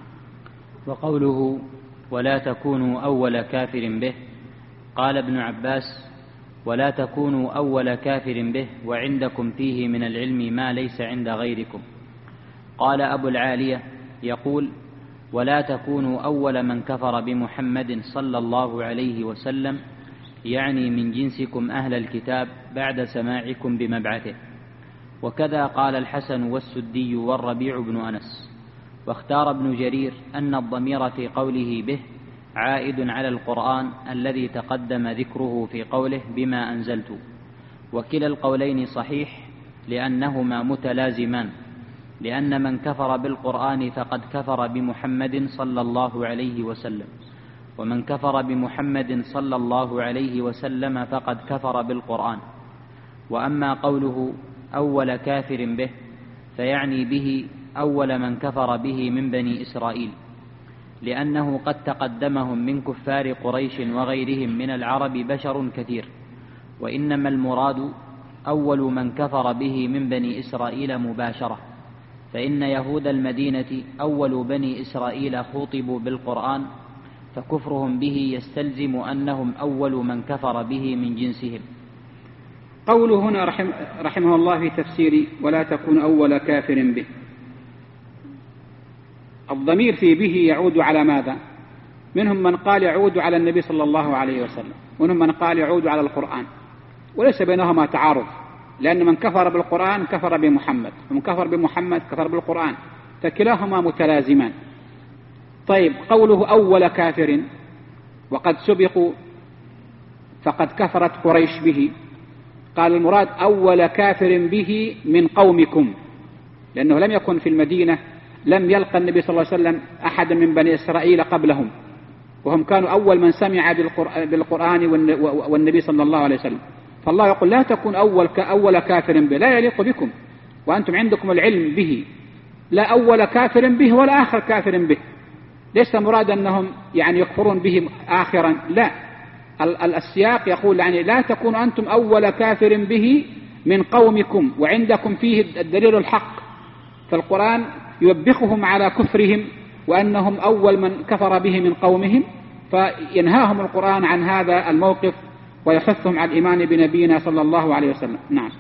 وقوله ولا تكونوا أول كافر به، قال ابن عباس ولا تكونوا أول كافر به وعندكم فيه من العلم ما ليس عند غيركم. قال أبو العالية يقول ولا تكونوا أول من كفر بمحمد صلى الله عليه وسلم، يعني من جنسكم أهل الكتاب بعد سماعكم بمبعثه. وكذا قال الحسن والسدي والربيع بن أنس. واختار ابن جرير أن الضمير في قوله به عائد على القرآن الذي تقدم ذكره في قوله بما أنزلت، وكلا القولين صحيح لأنهما متلازمان، لأن من كفر بالقرآن فقد كفر بمحمد صلى الله عليه وسلم، ومن كفر بمحمد صلى الله عليه وسلم فقد كفر بالقرآن. وأما قوله أول كافر به فيعني به أول من كفر به من بني إسرائيل، لأنه قد تقدمهم من كفار قريش وغيرهم من العرب بشر كثير، وإنما المراد أول من كفر به من بني إسرائيل مباشرة، فإن يهود المدينة أول بني إسرائيل خوطبوا بالقرآن، فكفرهم به يستلزم أنهم أول من كفر به من جنسهم. قوله هنا رحمه الله في تفسير ولا تكون أول كافر به، الضمير في به يعود على ماذا؟ منهم من قال يعود على النبي صلى الله عليه وسلم، ومنهم من قال يعود على القرآن، وليس بينهما تعارض، لأن من كفر بالقرآن كفر بمحمد، ومن كفر بمحمد كفر بالقرآن، فكلاهما متلازمان. طيب، قوله أول كافر وقد سبقوا فقد كفرت قريش به، قال المراد أول كافر به من قومكم، لأنه لم يكن في المدينة، لم يلقى النبي صلى الله عليه وسلم أحد من بني إسرائيل قبلهم، وهم كانوا أول من سمع بالقرآن والنبي صلى الله عليه وسلم. فالله يقول لا تكون أول كافر به، لا يليق بكم وأنتم عندكم العلم به، لا أول كافر به ولا آخر كافر به. ليس مراد أنهم يعني يكفرون به آخرا، لا، السياق يقول يعني لا تكون أنتم أول كافر به من قومكم وعندكم فيه الدليل الحق، فالقرآن يوبخهم على كفرهم وأنهم أول من كفر به من قومهم، فينهاهم القرآن عن هذا الموقف ويحثهم على الإيمان بنبينا صلى الله عليه وسلم. نعم.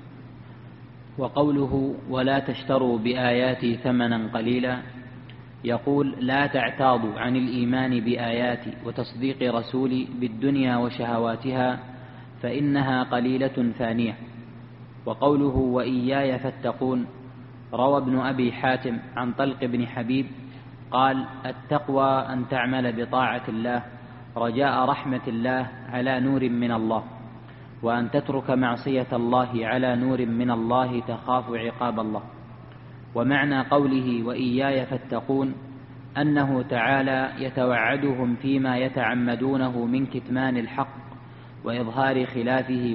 وقوله ولا تشتروا بآياتي ثمنا قليلا، يقول لا تعتاضوا عن الإيمان بآياتي وتصديق رسولي بالدنيا وشهواتها، فإنها قليلة فانية. وقوله وإياي فاتقون، روى ابن أبي حاتم عن طلق بن حبيب قال التقوى أن تعمل بطاعة الله رجاء رحمة الله على نور من الله، وأن تترك معصية الله على نور من الله تخاف عقاب الله. ومعنى قوله وإياي فاتقون أنه تعالى يتوعدهم فيما يتعمدونه من كتمان الحق وإظهار خلافه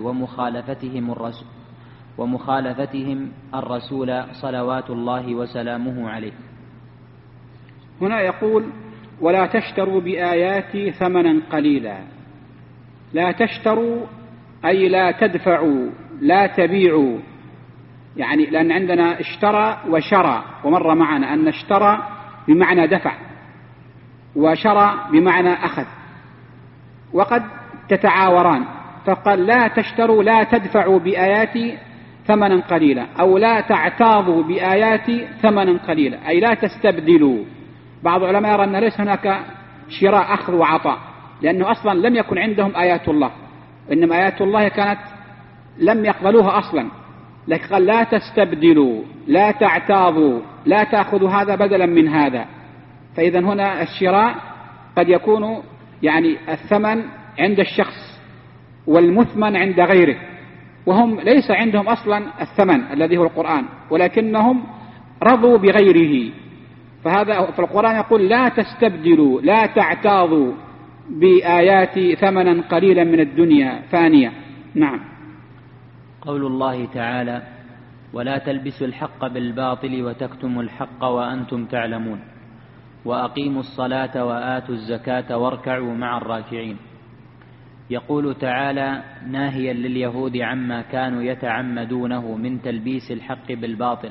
ومخالفتهم الرسول صلوات الله وسلامه عليه. هنا يقول ولا تشتروا بآياتي ثمنا قليلا، لا تشتروا أي لا تدفعوا، لا تبيعوا، يعني لأن عندنا اشترى وشرى، ومر معنا أن اشترى بمعنى دفع وشرى بمعنى أخذ، وقد تتعاوران، فقال لا تشتروا لا تدفعوا بآياتي ثمنا قليلا، أو لا تعتاضوا بآياتي ثمنا قليلا، أي لا تستبدلوا. بعض العلماء يرى أن ليس هناك شراء أخذ وعطاء، لأنه أصلا لم يكن عندهم آيات الله، إنما آيات الله كانت لم يقبلوها أصلا، لكن قال لا تستبدلوا، لا تعتاضوا، لا تأخذوا هذا بدلا من هذا. فإذا هنا الشراء قد يكون يعني الثمن عند الشخص والمثمن عند غيره، وهم ليس عندهم أصلا الثمن الذي هو القرآن، ولكنهم رضوا بغيره. فهذا في القرآن يقول لا تستبدلوا، لا تعتاضوا بآيات ثمنا قليلا من الدنيا فانية. نعم. قول الله تعالى ولا تلبسوا الحق بالباطل وتكتموا الحق وأنتم تعلمون، وأقيموا الصلاة وآتوا الزكاة واركعوا مع الراكعين. يقول تعالى ناهيا لليهود عما كانوا يتعمدونه من تلبيس الحق بالباطل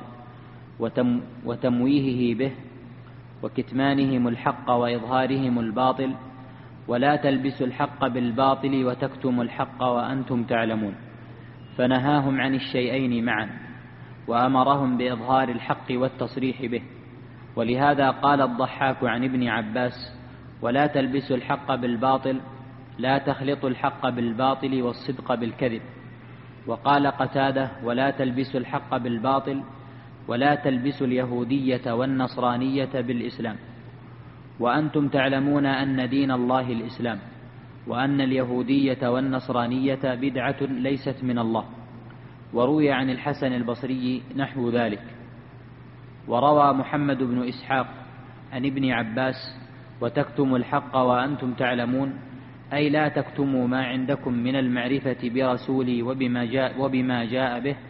وتمويهه به وكتمانهم الحق وإظهارهم الباطل، ولا تلبسوا الحق بالباطل وتكتموا الحق وأنتم تعلمون، فنهاهم عن الشيئين معا وأمرهم بإظهار الحق والتصريح به. ولهذا قال الضحاك عن ابن عباس ولا تلبسوا الحق بالباطل، لا تخلطوا الحق بالباطل والصدق بالكذب. وقال قتادة ولا تلبسوا الحق بالباطل، ولا تلبسوا اليهودية والنصرانية بالإسلام، وأنتم تعلمون أن دين الله الإسلام، وأن اليهودية والنصرانية بدعة ليست من الله. وروي عن الحسن البصري نحو ذلك. وروى محمد بن إسحاق عن ابن عباس وتكتموا الحق وأنتم تعلمون، أي لا تكتموا ما عندكم من المعرفة برسولي وبما جاء به،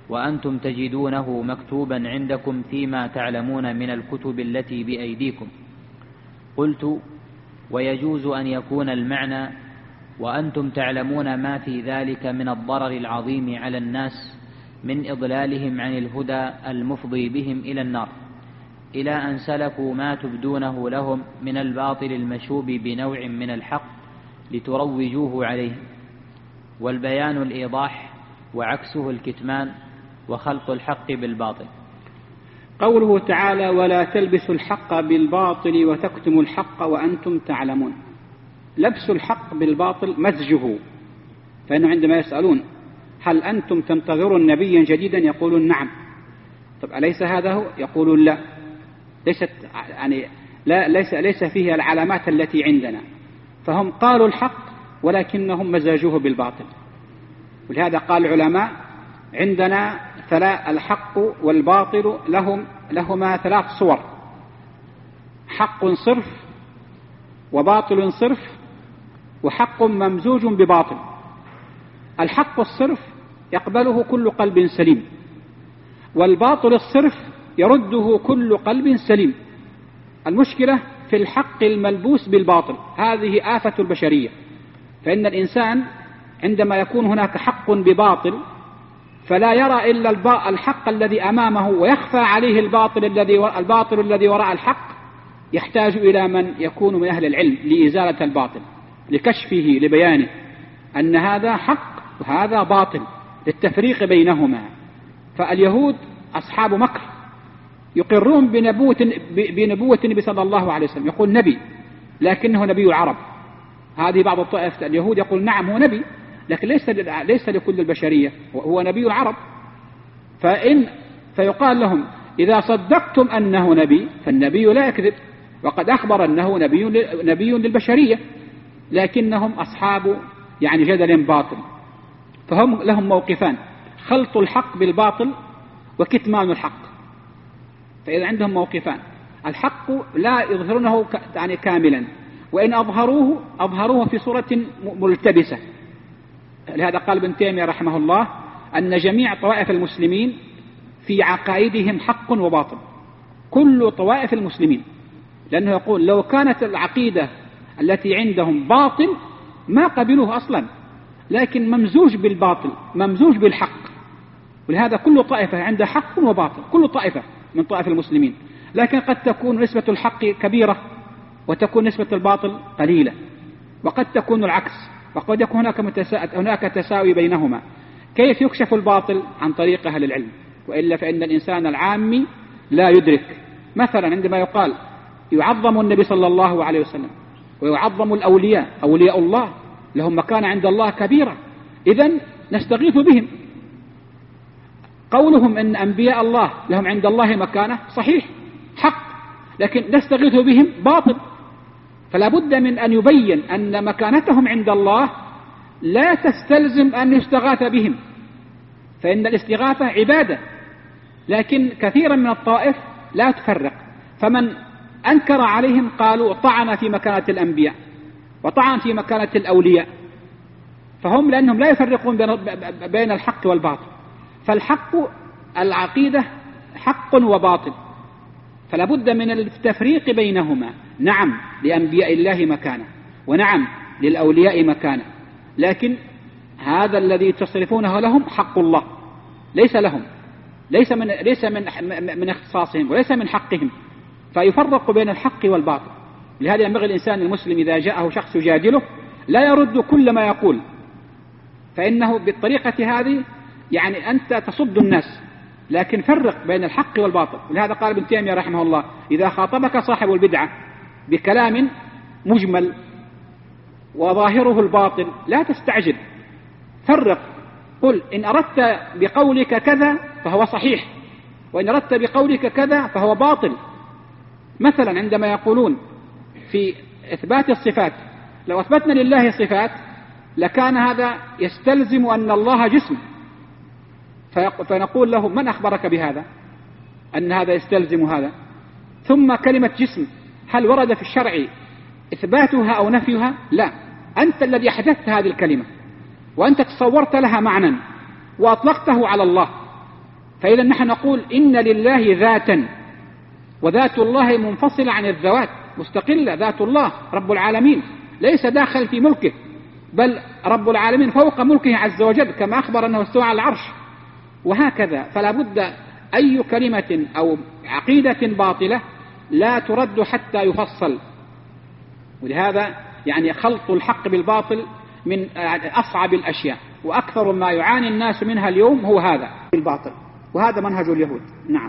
وأنتم تجدونه مكتوبا عندكم فيما تعلمون من الكتب التي بأيديكم. قلت: ويجوز أن يكون المعنى: وأنتم تعلمون ما في ذلك من الضرر العظيم على الناس من إضلالهم عن الهدى المفضي بهم إلى النار، إلى أن سلكوا ما تبدونه لهم من الباطل المشوب بنوع من الحق لتروجوه عليه. والبيان الإيضاح، وعكسه الكتمان وخلط الحق بالباطل. قوله تعالى: ولا تلبسوا الحق بالباطل وتكتموا الحق وأنتم تعلمون. لبس الحق بالباطل مزجه، فإنه عندما يسألون: هل أنتم تنتظرون نبيا جديدا؟ يقولون: نعم. طب أليس هذا هو؟ يقولون: لا، ليست يعني ليس فيها العلامات التي عندنا. فهم قالوا الحق ولكنهم مزاجوه بالباطل. ولهذا قال العلماء: عندنا الحق والباطل لهما 3 صور: حق صرف، وباطل صرف، وحق ممزوج بباطل. الحق الصرف يقبله كل قلب سليم، والباطل الصرف يرده كل قلب سليم. المشكلة في الحق الملبوس بالباطل، هذه آفة البشرية. فإن الإنسان عندما يكون هناك حق بباطل فلا يرى إلا الحق الذي أمامه، ويخفى عليه الباطل الذي وراء الحق. يحتاج إلى من يكون من أهل العلم لإزالة الباطل، لكشفه، لبيانه أن هذا حق وهذا باطل، للتفريق بينهما. فاليهود أصحاب مكر، يقرون بنبوة النبي صلى الله عليه وسلم، يقول نبي لكنه نبي العرب. هذه بعض الطائفة اليهود يقول: نعم هو نبي، لكن ليس لكل البشرية، هو نبي العرب. فيقال لهم: إذا صدقتم أنه نبي فالنبي لا يكذب، وقد أخبر أنه نبي للبشرية. لكنهم أصحاب جدل باطل. فهم لهم موقفان: خلط الحق بالباطل وكتمان الحق. فإذا عندهم موقفان: الحق لا يظهرونه كاملا، وإن أظهروه في صورة ملتبسة. لهذا قال ابن تيمية رحمه الله أن جميع طوائف المسلمين في عقائدهم حق وباطل، كل طوائف المسلمين. لأنه يقول: لو كانت العقيدة التي عندهم باطل ما قبلوه أصلا، لكن ممزوج بالباطل، ممزوج بالحق. ولهذا كل طائفة عندها حق وباطل، كل طائفة من طائف المسلمين. لكن قد تكون نسبة الحق كبيرة وتكون نسبة الباطل قليلة، وقد تكون العكس، وقد يكون هناك تساوي بينهما. كيف يكشف الباطل؟ عن طريق أهل العلم، وإلا فإن الإنسان العامي لا يدرك. مثلا عندما يقال يعظم النبي صلى الله عليه وسلم ويعظم الأولياء، أولياء الله لهم مكانة عند الله كبيرة، إذن نستغيث بهم. قولهم أن أنبياء الله لهم عند الله مكانة صحيح، حق، لكن نستغيث بهم باطل. فلا بد من أن يبين أن مكانتهم عند الله لا تستلزم أن يستغاث بهم، فإن الاستغاثة عبادة. لكن كثيرا من الطائف لا تفرق، فمن أنكر عليهم قالوا طعن في مكانة الأنبياء وطعن في مكانة الأولياء. فهم لأنهم لا يفرقون بين الحق والباطل. فالحق العقيدة حق وباطل، فلا بد من التفريق بينهما. نعم لأنبياء الله مكانة، ونعم للأولياء مكانة، لكن هذا الذي تصرفونه لهم حق الله، ليس لهم، ليس من اختصاصهم وليس من حقهم. فيفرق بين الحق والباطل. لهذا ينبغي الإنسان المسلم إذا جاءه شخص يجادله لا يرد كل ما يقول، فإنه بالطريقة هذه أنت تصد الناس، لكن فرق بين الحق والباطل. ولهذا قال ابن تيمية رحمه الله: إذا خاطبك صاحب البدعة بكلام مجمل وظاهره الباطل لا تستعجل، فرق، قل: إن أردت بقولك كذا فهو صحيح، وإن أردت بقولك كذا فهو باطل. مثلا عندما يقولون في إثبات الصفات: لو أثبتنا لله صفات لكان هذا يستلزم أن الله جسم، فنقول له: من أخبرك بهذا أن هذا يستلزم هذا؟ ثم كلمة جسم هل ورد في الشرع إثباتها أو نفيها؟ لا، أنت الذي أحدثت هذه الكلمة، وأنت تصورت لها معنى وأطلقته على الله، فإذا نحن نقول إن لله ذاتا، وذات الله منفصلة عن الذوات، مستقلة. ذات الله رب العالمين ليس داخل في ملكه، بل رب العالمين فوق ملكه عز وجل، كما أخبر أنه استوى على العرش. وهكذا، فلا بد أي كلمة أو عقيدة باطلة لا ترد حتى يفصل. ولهذا يعني خلط الحق بالباطل من أصعب الأشياء، وأكثر ما يعاني الناس منها اليوم هو هذا الباطل، وهذا منهج اليهود. نعم.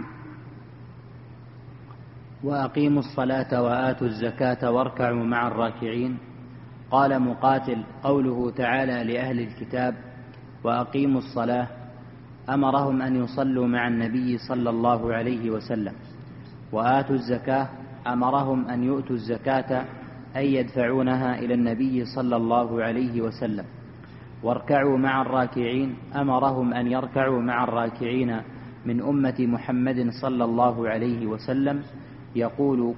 وأقيموا الصلاة وآتوا الزكاة واركعوا مع الراكعين. قال مقاتل: قوله تعالى لأهل الكتاب وأقيموا الصلاة أمرهم أن يصلوا مع النبي صلى الله عليه وسلم، وآتوا الزكاة أمرهم أن يؤتوا الزكاة أي يدفعونها إلى النبي صلى الله عليه وسلم، واركعوا مع الراكعين أمرهم أن يركعوا مع الراكعين من أمة محمد صلى الله عليه وسلم، يقول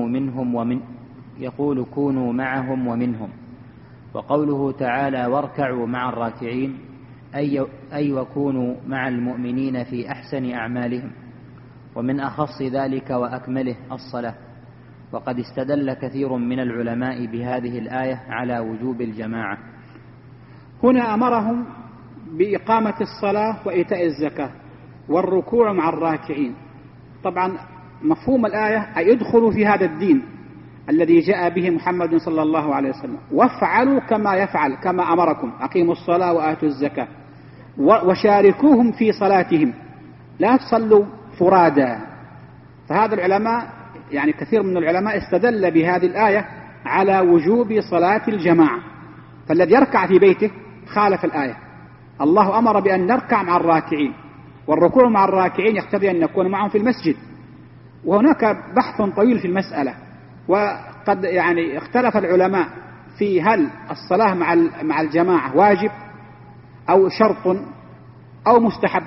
كونوا معهم ومنهم. وقوله تعالى واركعوا مع الراكعين أي وكونوا مع المؤمنين في أحسن أعمالهم، ومن أخص ذلك وأكمله الصلاة. وقد استدل كثير من العلماء بهذه الآية على وجوب الجماعة. هنا أمرهم بإقامة الصلاة وإيتاء الزكاة والركوع مع الراكعين. طبعا مفهوم الآية أي يدخلوا في هذا الدين الذي جاء به محمد صلى الله عليه وسلم، وافعلوا كما يفعل، كما أمركم، أقيموا الصلاة وآتوا الزكاة، وشاركوهم في صلاتهم، لا تصلوا فرادا. فهذا العلماء يعني كثير من العلماء استدل بهذه الآية على وجوب صلاة الجماعة، فالذي يركع في بيته خالف الآية. الله أمر بأن نركع مع الراكعين، والركوع مع الراكعين يقتضي أن نكون معهم في المسجد. وهناك بحث طويل في المسألة، وقد يعني اختلف العلماء في هل الصلاة مع الجماعة واجب أو شرط أو مستحب.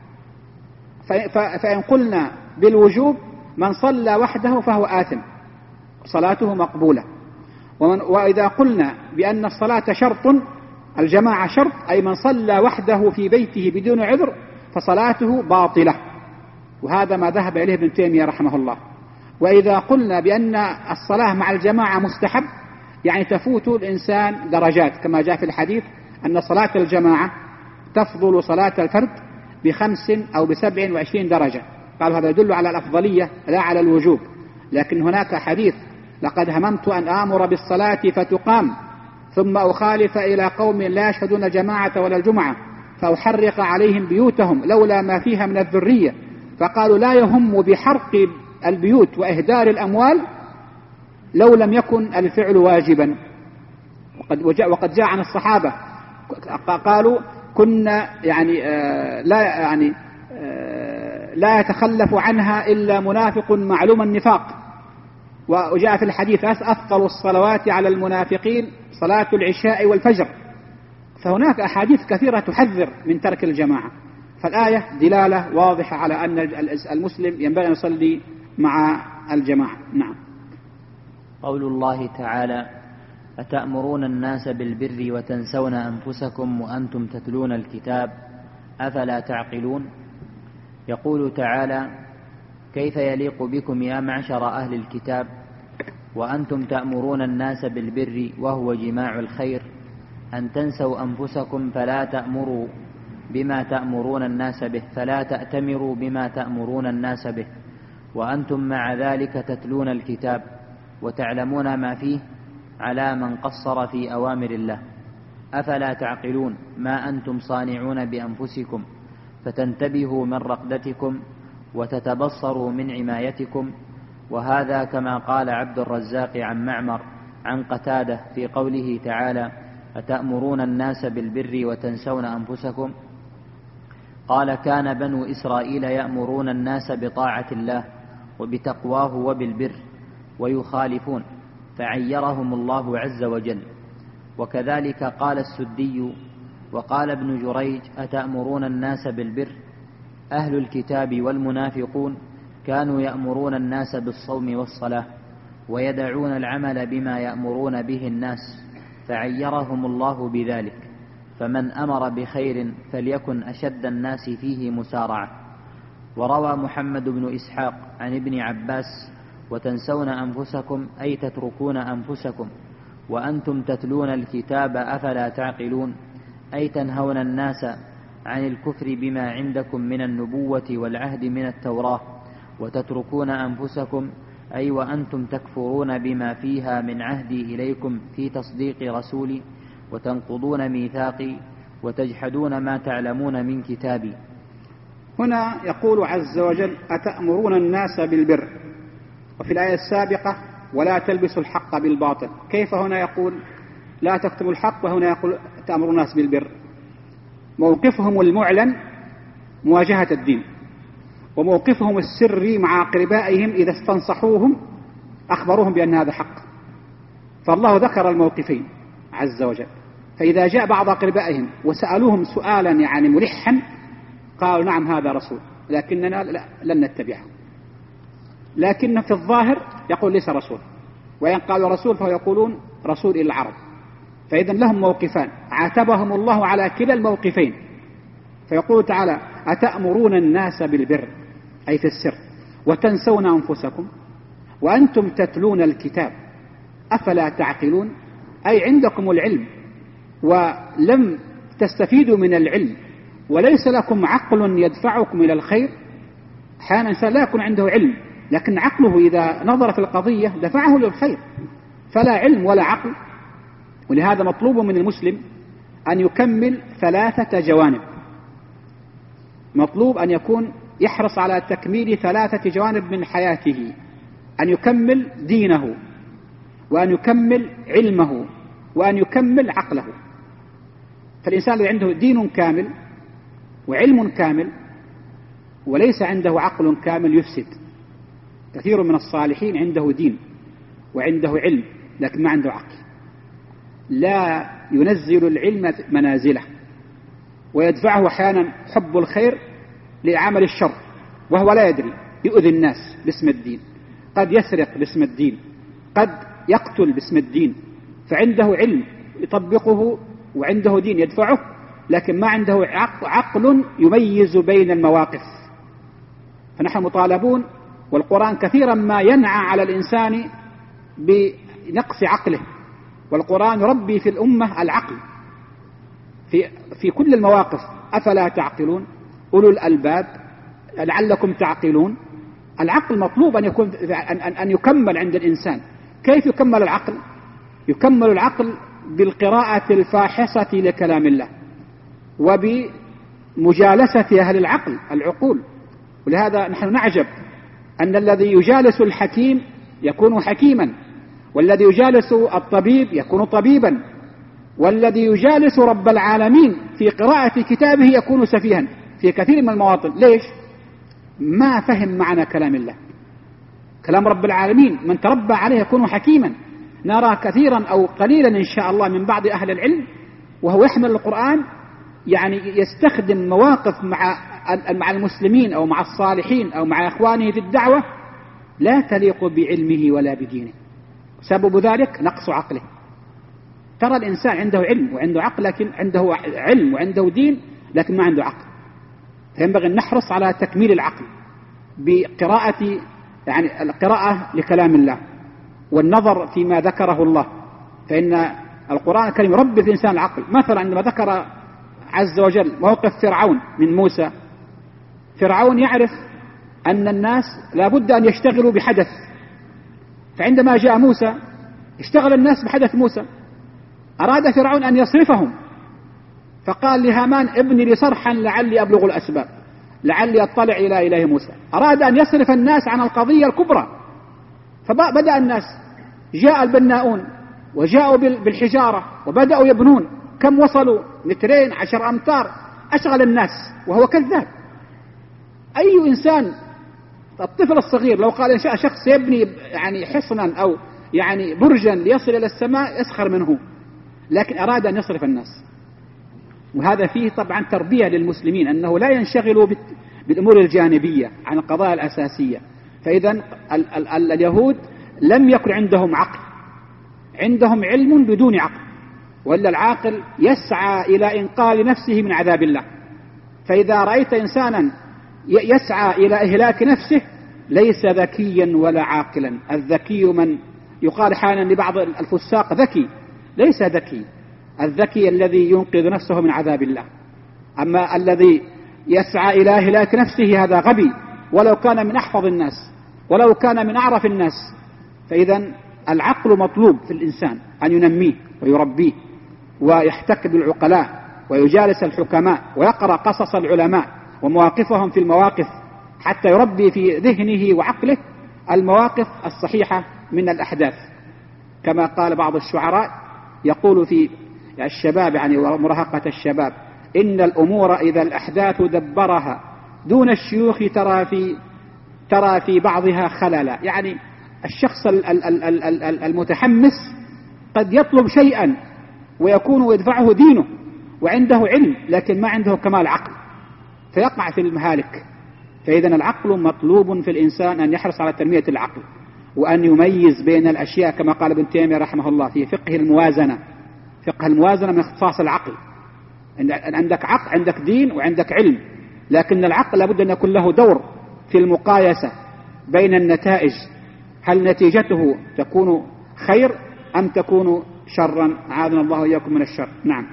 فإن قلنا بالوجوب من صلى وحده فهو آثم، صلاته مقبولة. وإذا قلنا بأن الصلاة شرط، الجماعة شرط، أي من صلى وحده في بيته بدون عذر فصلاته باطلة، وهذا ما ذهب إليه ابن تيمية رحمه الله. وإذا قلنا بأن الصلاة مع الجماعة مستحب، يعني تفوت الإنسان درجات، كما جاء في الحديث أن صلاة الجماعة تفضل صلاة الفرد ب5 أو ب27 درجة. قالوا هذا يدل على الأفضلية لا على الوجوب. لكن هناك حديث: لقد هممت أن آمر بالصلاة فتقام ثم أخالف إلى قوم لا يشهدون جماعة ولا الجمعة فأحرق عليهم بيوتهم لولا ما فيها من الذرية. فقالوا لا يهم بحرق البيوت وإهدار الأموال لو لم يكن الفعل واجبا. وقد جاء عن الصحابة قالوا كنا لا يتخلف عنها إلا منافق معلوم النفاق. وجاء في الحديث أثقل الصلوات على المنافقين صلاة العشاء والفجر. فهناك أحاديث كثيرة تحذر من ترك الجماعة. فالآية دلالة واضحة على أن المسلم ينبغي أن يصلي مع الجماعة. نعم. قول الله تعالى: أتأمرون الناس بالبر وتنسون أنفسكم وأنتم تتلون الكتاب أفلا تعقلون. يقول تعالى: كيف يليق بكم يا معشر أهل الكتاب وأنتم تأمرون الناس بالبر وهو جماع الخير أن تنسوا أنفسكم فلا تأتمروا بما تأمرون الناس به وأنتم مع ذلك تتلون الكتاب وتعلمون ما فيه على من قصر في أوامر الله. أفلا تعقلون ما أنتم صانعون بأنفسكم فتنتبهوا من رقدتكم وتتبصروا من عمايتكم. وهذا كما قال عبد الرزاق عن معمر عن قتادة في قوله تعالى: أتأمرون الناس بالبر وتنسون أنفسكم. قال: كان بنو إسرائيل يأمرون الناس بطاعة الله وبتقواه وبالبر ويخالفون فعيرهم الله عز وجل. وكذلك قال السدي وقال ابن جريج: أتأمرون الناس بالبر. أهل الكتاب والمنافقون كانوا يأمرون الناس بالصوم والصلاة ويدعون العمل بما يأمرون به الناس فعيرهم الله بذلك. فمن أمر بخير فليكن أشد الناس فيه مسارعة، وروى محمد بن إسحاق عن ابن عباس: وتنسون أنفسكم أي تتركون أنفسكم وأنتم تتلون الكتاب أفلا تعقلون، أي تنهون الناس عن الكفر بما عندكم من النبوة والعهد من التوراة، وتتركون أنفسكم أي وأنتم تكفرون بما فيها من عهدي إليكم في تصديق رسولي، وتنقضون ميثاقي، وتجحدون ما تعلمون من كتابي. هنا يقول عز وجل: أتأمرون الناس بالبر، وفي الآية السابقة: ولا تلبسوا الحق بالباطل. كيف هنا يقول لا تكتموا الحق وهنا يقول تأمرون الناس بالبر؟ موقفهم المعلن مواجهة الدين، وموقفهم السري مع أقربائهم إذا استنصحوهم أخبروهم بأن هذا حق. فالله ذكر الموقفين عز وجل، فإذا جاء بعض أقربائهم وسألوهم سؤالا يعني ملحا قالوا: نعم هذا رسول، لكننا لن نتبعه. لكن في الظاهر يقول ليس رسول، وإن قالوا رسول فهو يقولون رسول إلى العرب. فإذا لهم موقفان، عاتبهم الله على كلا الموقفين. فيقول تعالى: أتأمرون الناس بالبر، أي في السر، وتنسون أنفسكم وأنتم تتلون الكتاب أفلا تعقلون، أي عندكم العلم ولم تستفيدوا من العلم، وليس لكم عقل يدفعكم إلى الخير. أحيانا الإنسان لا يكون عنده علم، لكن عقله إذا نظر في القضية دفعه للخير، فلا علم ولا عقل. ولهذا مطلوب من المسلم أن يكمل 3 جوانب. مطلوب أن يكون يحرص على تكميل 3 جوانب من حياته: أن يكمل دينه، وأن يكمل علمه، وأن يكمل عقله. فالإنسان الذي عنده دين كامل وعلم كامل وليس عنده عقل كامل يفسد. كثير من الصالحين عنده دين وعنده علم لكن ما عنده عقل، لا ينزل العلم منازله، ويدفعه أحيانا حب الخير لعمل الشر وهو لا يدري، يؤذي الناس باسم الدين، قد يسرق باسم الدين، قد يقتل باسم الدين. فعنده علم يطبقه وعنده دين يدفعه، لكن ما عنده عقل يميز بين المواقف. فنحن مطالبون، والقرآن كثيرا ما ينعى على الإنسان بنقص عقله، والقرآن يربي في الأمة العقل في كل المواقف. أفلا تعقلون أولو الألباب لعلكم تعقلون. العقل مطلوب أن يكمل عند الإنسان. كيف يكمل العقل؟ يكمل العقل بالقراءة الفاحصة لكلام الله، وبمجالسة أهل العقول. ولهذا نحن نعجب أن الذي يجالس الحكيم يكون حكيما، والذي يجالس الطبيب يكون طبيبا، والذي يجالس رب العالمين في قراءة كتابه يكون سفيها في كثير من المواطن. ليش؟ ما فهم معنى كلام الله. كلام رب العالمين من تربى عليه يكون حكيما. نرى كثيرا أو قليلا إن شاء الله من بعض أهل العلم وهو يحمل القرآن يعني يستخدم مواقف مع المسلمين أو مع الصالحين أو مع إخوانه في الدعوة لا تليق بعلمه ولا بدينه. سبب ذلك نقص عقله. ترى الإنسان عنده علم وعنده عقل، لكن عنده علم وعنده دين لكن ما عنده عقل. فينبغي أن نحرص على تكميل العقل بقراءة يعني القراءة لكلام الله والنظر فيما ذكره الله. فإن القرآن الكريم يربي في الإنسان العقل. مثلا عندما ذكر عز وجل موقف فرعون من موسى، فرعون يعرف أن الناس لابد أن يشتغلوا بحدث، فعندما جاء موسى اشتغل الناس بحدث موسى. أراد فرعون أن يصرفهم، فقال لهامان: ابني لي صرحا لعلي أبلغ الأسباب، لعلي أطلع إلى إله موسى. أراد أن يصرف الناس عن القضية الكبرى، فبدأ الناس، جاء البناؤون وجاءوا بالحجارة وبدأوا يبنون. كم وصلوا؟ 2 10 أمتار. أشغل الناس وهو كذاب. أي إنسان، الطفل الصغير لو قال إن شاء شخص يبني يعني حصنا أو يعني برجا ليصل إلى السماء يسخر منه، لكن أراد أن يصرف الناس. وهذا فيه طبعا تربية للمسلمين أنه لا ينشغلوا بالأمور الجانبية عن القضايا الأساسية. فإذا اليهود لم يكن عندهم عقل، عندهم علم بدون عقل، وإلا العاقل يسعى إلى إنقاذ نفسه من عذاب الله. فإذا رأيت إنسانا يسعى إلى إهلاك نفسه ليس ذكيا ولا عاقلا. الذكي من يقال حالا لبعض الفساق ذكي، ليس ذكي. الذكي الذي ينقذ نفسه من عذاب الله. أما الذي يسعى إلى إهلاك نفسه هذا غبي، ولو كان من أحفظ الناس، ولو كان من أعرف الناس. فإذا العقل مطلوب في الإنسان أن ينميه ويربيه، ويحتك بالعقلاء ويجالس الحكماء ويقرأ قصص العلماء ومواقفهم في المواقف، حتى يربي في ذهنه وعقله المواقف الصحيحة من الأحداث. كما قال بعض الشعراء يقول في الشباب يعني ومراهقة الشباب: إن الأمور إذا الأحداث دبرها دون الشيوخ ترى في بعضها خللا. يعني الشخص المتحمس قد يطلب شيئا ويكون يدفعه دينه وعنده علم، لكن ما عنده كمال عقل فيقع في المهالك. فإذا العقل مطلوب في الإنسان أن يحرص على تنمية العقل، وأن يميز بين الأشياء كما قال ابن تيمية رحمه الله في فقه الموازنة. فقه الموازنة من اختصاص العقل. عندك عقل، عندك دين، وعندك علم، لكن العقل لابد أن يكون له دور في المقايسة بين النتائج، هل نتيجته تكون خير أم تكون شرا؟ عاذنا الله وإياكم من الشر. نعم.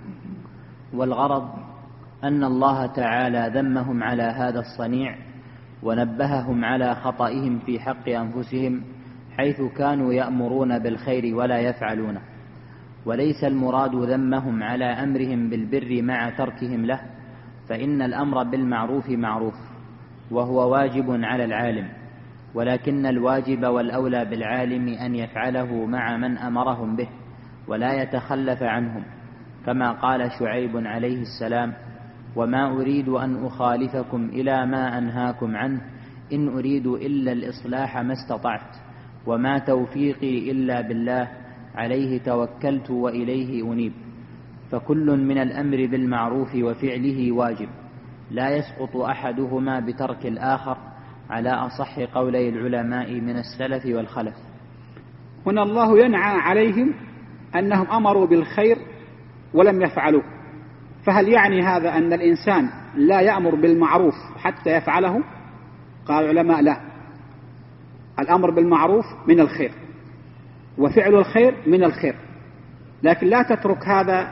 والغرض أن الله تعالى ذمهم على هذا الصنيع ونبههم على خطئهم في حق أنفسهم، حيث كانوا يأمرون بالخير ولا يفعلونه. وليس المراد ذمهم على أمرهم بالبر مع تركهم له، فإن الأمر بالمعروف معروف وهو واجب على العالم، ولكن الواجب والأولى بالعالم أن يفعله مع من أمرهم به ولا يتخلف عنهم، كما قال شعيب عليه السلام: وما أريد أن أخالفكم إلى ما أنهاكم عنه، إن أريد إلا الإصلاح ما استطعت، وما توفيقي إلا بالله، عليه توكلت وإليه أنيب. فكل من الأمر بالمعروف وفعله واجب، لا يسقط أحدهما بترك الآخر، على أصح قولي العلماء من السلف والخلف. هنا الله ينعى عليهم أنهم أمروا بالخير ولم يفعلوه، فهل يعني هذا أن الإنسان لا يأمر بالمعروف حتى يفعله؟ قال العلماء: لا، الأمر بالمعروف من الخير، وفعل الخير من الخير، لكن لا تترك هذا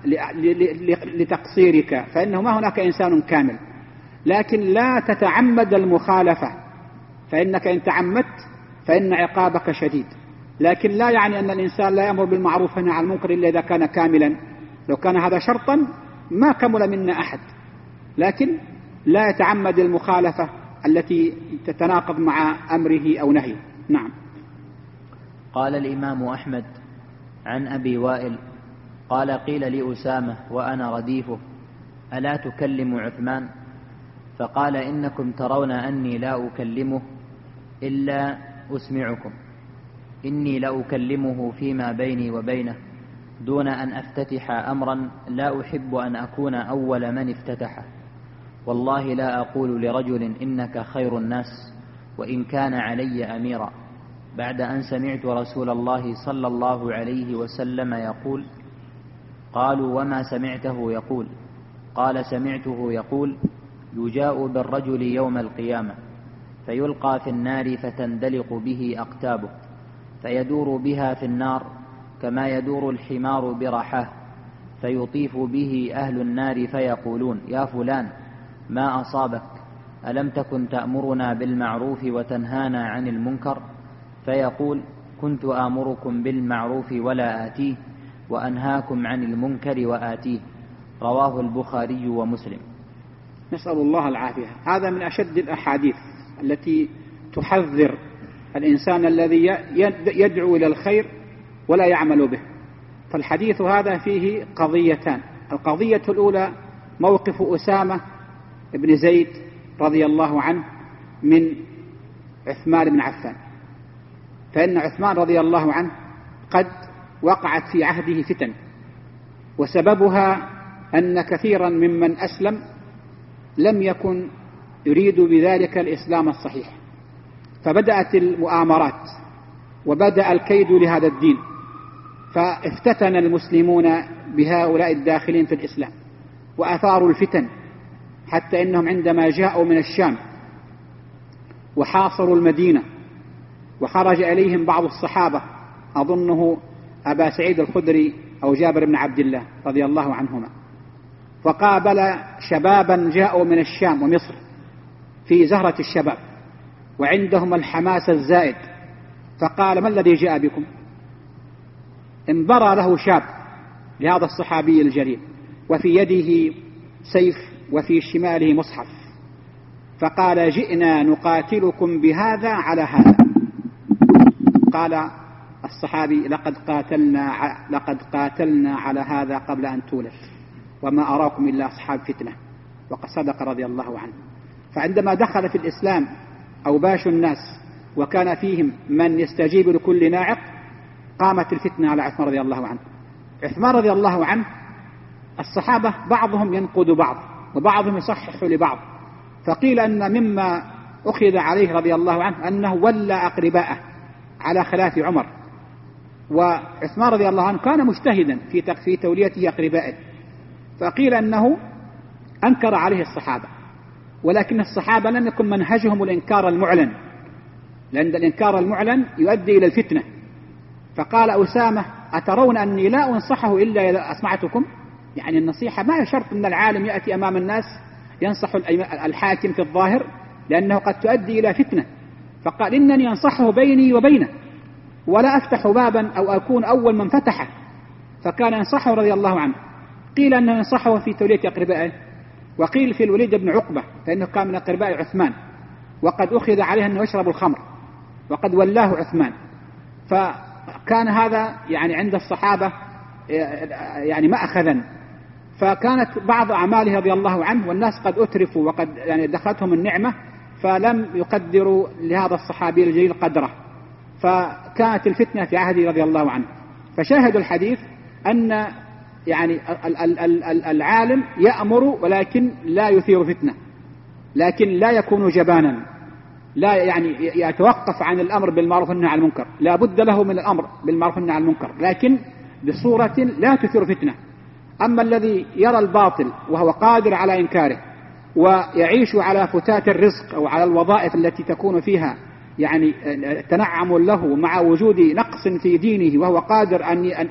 لتقصيرك، فإنه ما هناك إنسان كامل. لكن لا تتعمد المخالفة، فإنك إن تعمدت فإن عقابك شديد. لكن لا يعني أن الإنسان لا يأمر بالمعروف وينهى عن المنكر إلا إذا كان كاملا. لو كان هذا شرطا ما كمل منا أحد. لكن لا يتعمد المخالفة التي تتناقض مع أمره أو نهيه. نعم. قال الإمام أحمد عن أبي وائل قال: قيل لأسامة وأنا رديفه: ألا تكلم عثمان؟ فقال: إنكم ترون أني لا أكلمه إلا أسمعكم، إني لأكلمه فيما بيني وبينه دون أن أفتتح أمرا لا أحب أن أكون أول من افتتحه. والله لا أقول لرجل إنك خير الناس وإن كان علي أميرا، بعد أن سمعت رسول الله صلى الله عليه وسلم يقول. قالوا: وما سمعته يقول؟ قال: سمعته يقول: يجاء بالرجل يوم القيامة فيلقى في النار فتندلق به أقتابه، فيدور بها في النار كما يدور الحمار برحاه، فيطيف به أهل النار فيقولون: يا فلان ما أصابك؟ ألم تكن تأمرنا بالمعروف وتنهانا عن المنكر؟ فيقول: كنت آمركم بالمعروف ولا آتيه، وأنهاكم عن المنكر وآتيه. رواه البخاري ومسلم. نسأل الله العافية. هذا من أشد الأحاديث التي تحذر الإنسان الذي يدعو إلى الخير ولا يعمل به. فالحديث هذا فيه قضيتان. القضية الأولى موقف أسامة بن زيد رضي الله عنه من عثمان بن عفان. فإن عثمان رضي الله عنه قد وقعت في عهده فتن، وسببها أن كثيرا ممن أسلم لم يكن يريد بذلك الإسلام الصحيح، فبدأت المؤامرات وبدأ الكيد لهذا الدين، فافتتن المسلمون بهؤلاء الداخلين في الإسلام وأثاروا الفتن حتى إنهم عندما جاءوا من الشام وحاصروا المدينة وخرج إليهم بعض الصحابة، أظنه أبا سعيد الخدري أو جابر بن عبد الله رضي الله عنهما، فقابل شبابا جاءوا من الشام ومصر في زهرة الشباب وعندهم الحماس الزائد، فقال: ما الذي جاء بكم؟ انبرى له شاب لهذا الصحابي الجليل وفي يده سيف وفي شماله مصحف، فقال: جئنا نقاتلكم بهذا على هذا. قال الصحابي: لقد قاتلنا على هذا قبل أن تولد، وما أراكم إلا أصحاب فتنة. وقد صدق رضي الله عنه. فعندما دخل في الإسلام أوباش الناس وكان فيهم من يستجيب لكل ناعق، قامت الفتنة على عثمان رضي الله عنه. عثمان رضي الله عنه الصحابة بعضهم ينقد بعض وبعضهم يصحح لبعض، فقيل أن مما أخذ عليه رضي الله عنه أنه ولى أقرباءه على خلاف عمر، وعثمان رضي الله عنه كان مجتهدا في توليته أقربائه، فقيل أنه أنكر عليه الصحابة، ولكن الصحابة لم يكن منهجهم الإنكار المعلن، لأن الإنكار المعلن يؤدي إلى الفتنة. فقال أسامة: أترون أني لا أنصحه إلا إذا أسمعتكم؟ يعني النصيحة ما شرط أن العالم يأتي أمام الناس ينصح الحاكم في الظاهر، لأنه قد تؤدي إلى فتنة. فقال: إنني أنصحه بيني وبينه ولا أفتح بابا أو أكون أول من فتحه. فكان ينصحه رضي الله عنه. قيل أنه ينصحه في تولية أقربائه، وقيل في الوليد بن عقبة فإنه كان من أقرباء عثمان، وقد أخذ عليه أنه يشرب الخمر وقد ولاه عثمان. فكان هذا يعني عند الصحابة يعني مأخذا. فكانت بعض أعماله رضي الله عنه والناس قد أترفوا وقد يعني دخلتهم النعمة، فلم يقدروا لهذا الصحابي الجليل قدره، فكانت الفتنة في عهده رضي الله عنه. فشاهدوا الحديث أن يعني العالم يأمر ولكن لا يثير فتنة، لكن لا يكون جبانا، لا يعني يتوقف عن الأمر بالمعروف والنهي عن المنكر، لا بد له من الأمر بالمعروف والنهي عن المنكر، لكن بصورة لا تثير فتنة. أما الذي يرى الباطل وهو قادر على إنكاره ويعيش على فتات الرزق أو على الوظائف التي تكون فيها يعني تنعم له مع وجود نقص في دينه وهو قادر